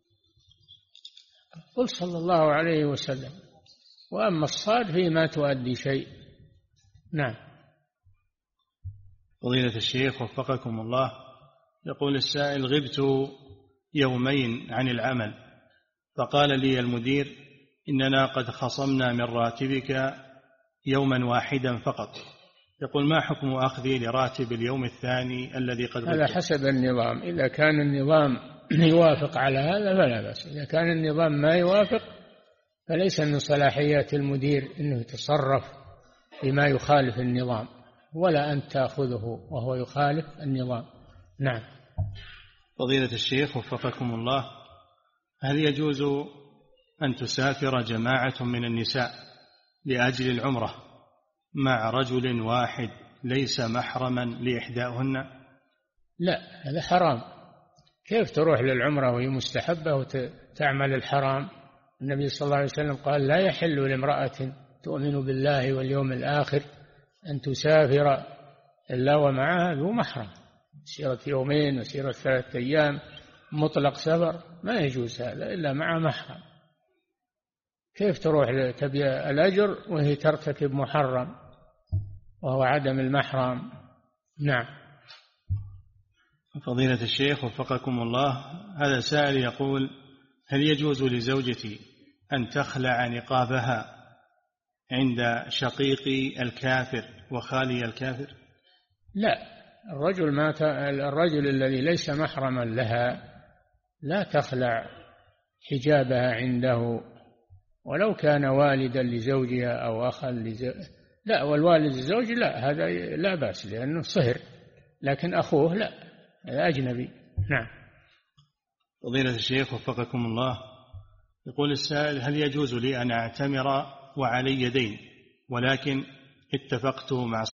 [SPEAKER 4] قل صلى الله عليه وسلم، وأما الصاد فيه ما تؤدي شيء. نعم.
[SPEAKER 3] فضيلة الشيخ وفقكم الله، يقول السائل: غبت يومين عن العمل فقال لي المدير: إننا قد خصمنا من راتبك يوما واحدا فقط. يقول: ما حكم أخذي لراتب اليوم الثاني الذي قد غبت؟
[SPEAKER 4] هذا حسب النظام، إذا كان النظام يوافق على هذا فلا بأس، إذا كان النظام ما يوافق فليس من صلاحيات المدير أنه يتصرف بما يخالف النظام، ولا أن تأخذه وهو يخالف النظام. نعم.
[SPEAKER 3] فضيلة الشيخ وفقكم الله، هل يجوز أن تسافر جماعة من النساء لأجل العمرة مع رجل واحد ليس محرما لإحداهن؟
[SPEAKER 4] لا، هذا حرام. كيف تروح للعمرة وهي مستحبة وتعمل الحرام؟ النبي صلى الله عليه وسلم قال: لا يحل لامرأة تؤمن بالله واليوم الآخر أن تسافر إلا ومعها ذو محرم، سيرة يومين وسيرة 3 أيام مطلق سفر، ما يجوز هذا إلا مع محرم. كيف تروح تبي الأجر وهي ترتكب محرم وهو عدم المحرم؟ نعم.
[SPEAKER 3] فضيلة الشيخ وفقكم الله، هذا سائل يقول: هل يجوز لزوجتي أن تخلع نقابها عند شقيقي الكافر وخالي الكافر؟
[SPEAKER 4] لا، الرجل الذي ليس محرما لها لا تخلع حجابها عنده، ولو كان والدا لزوجها أو أخا لا، والوالد الزوج لا، هذا لا بأس لأنه صهر، لكن أخوه لا، هذا أجنبي. نعم.
[SPEAKER 3] فضيلة الشيخ وفقكم الله، يقول السائل: هل يجوز لي أن أعتمر وعلي دين ولكن اتفقت مع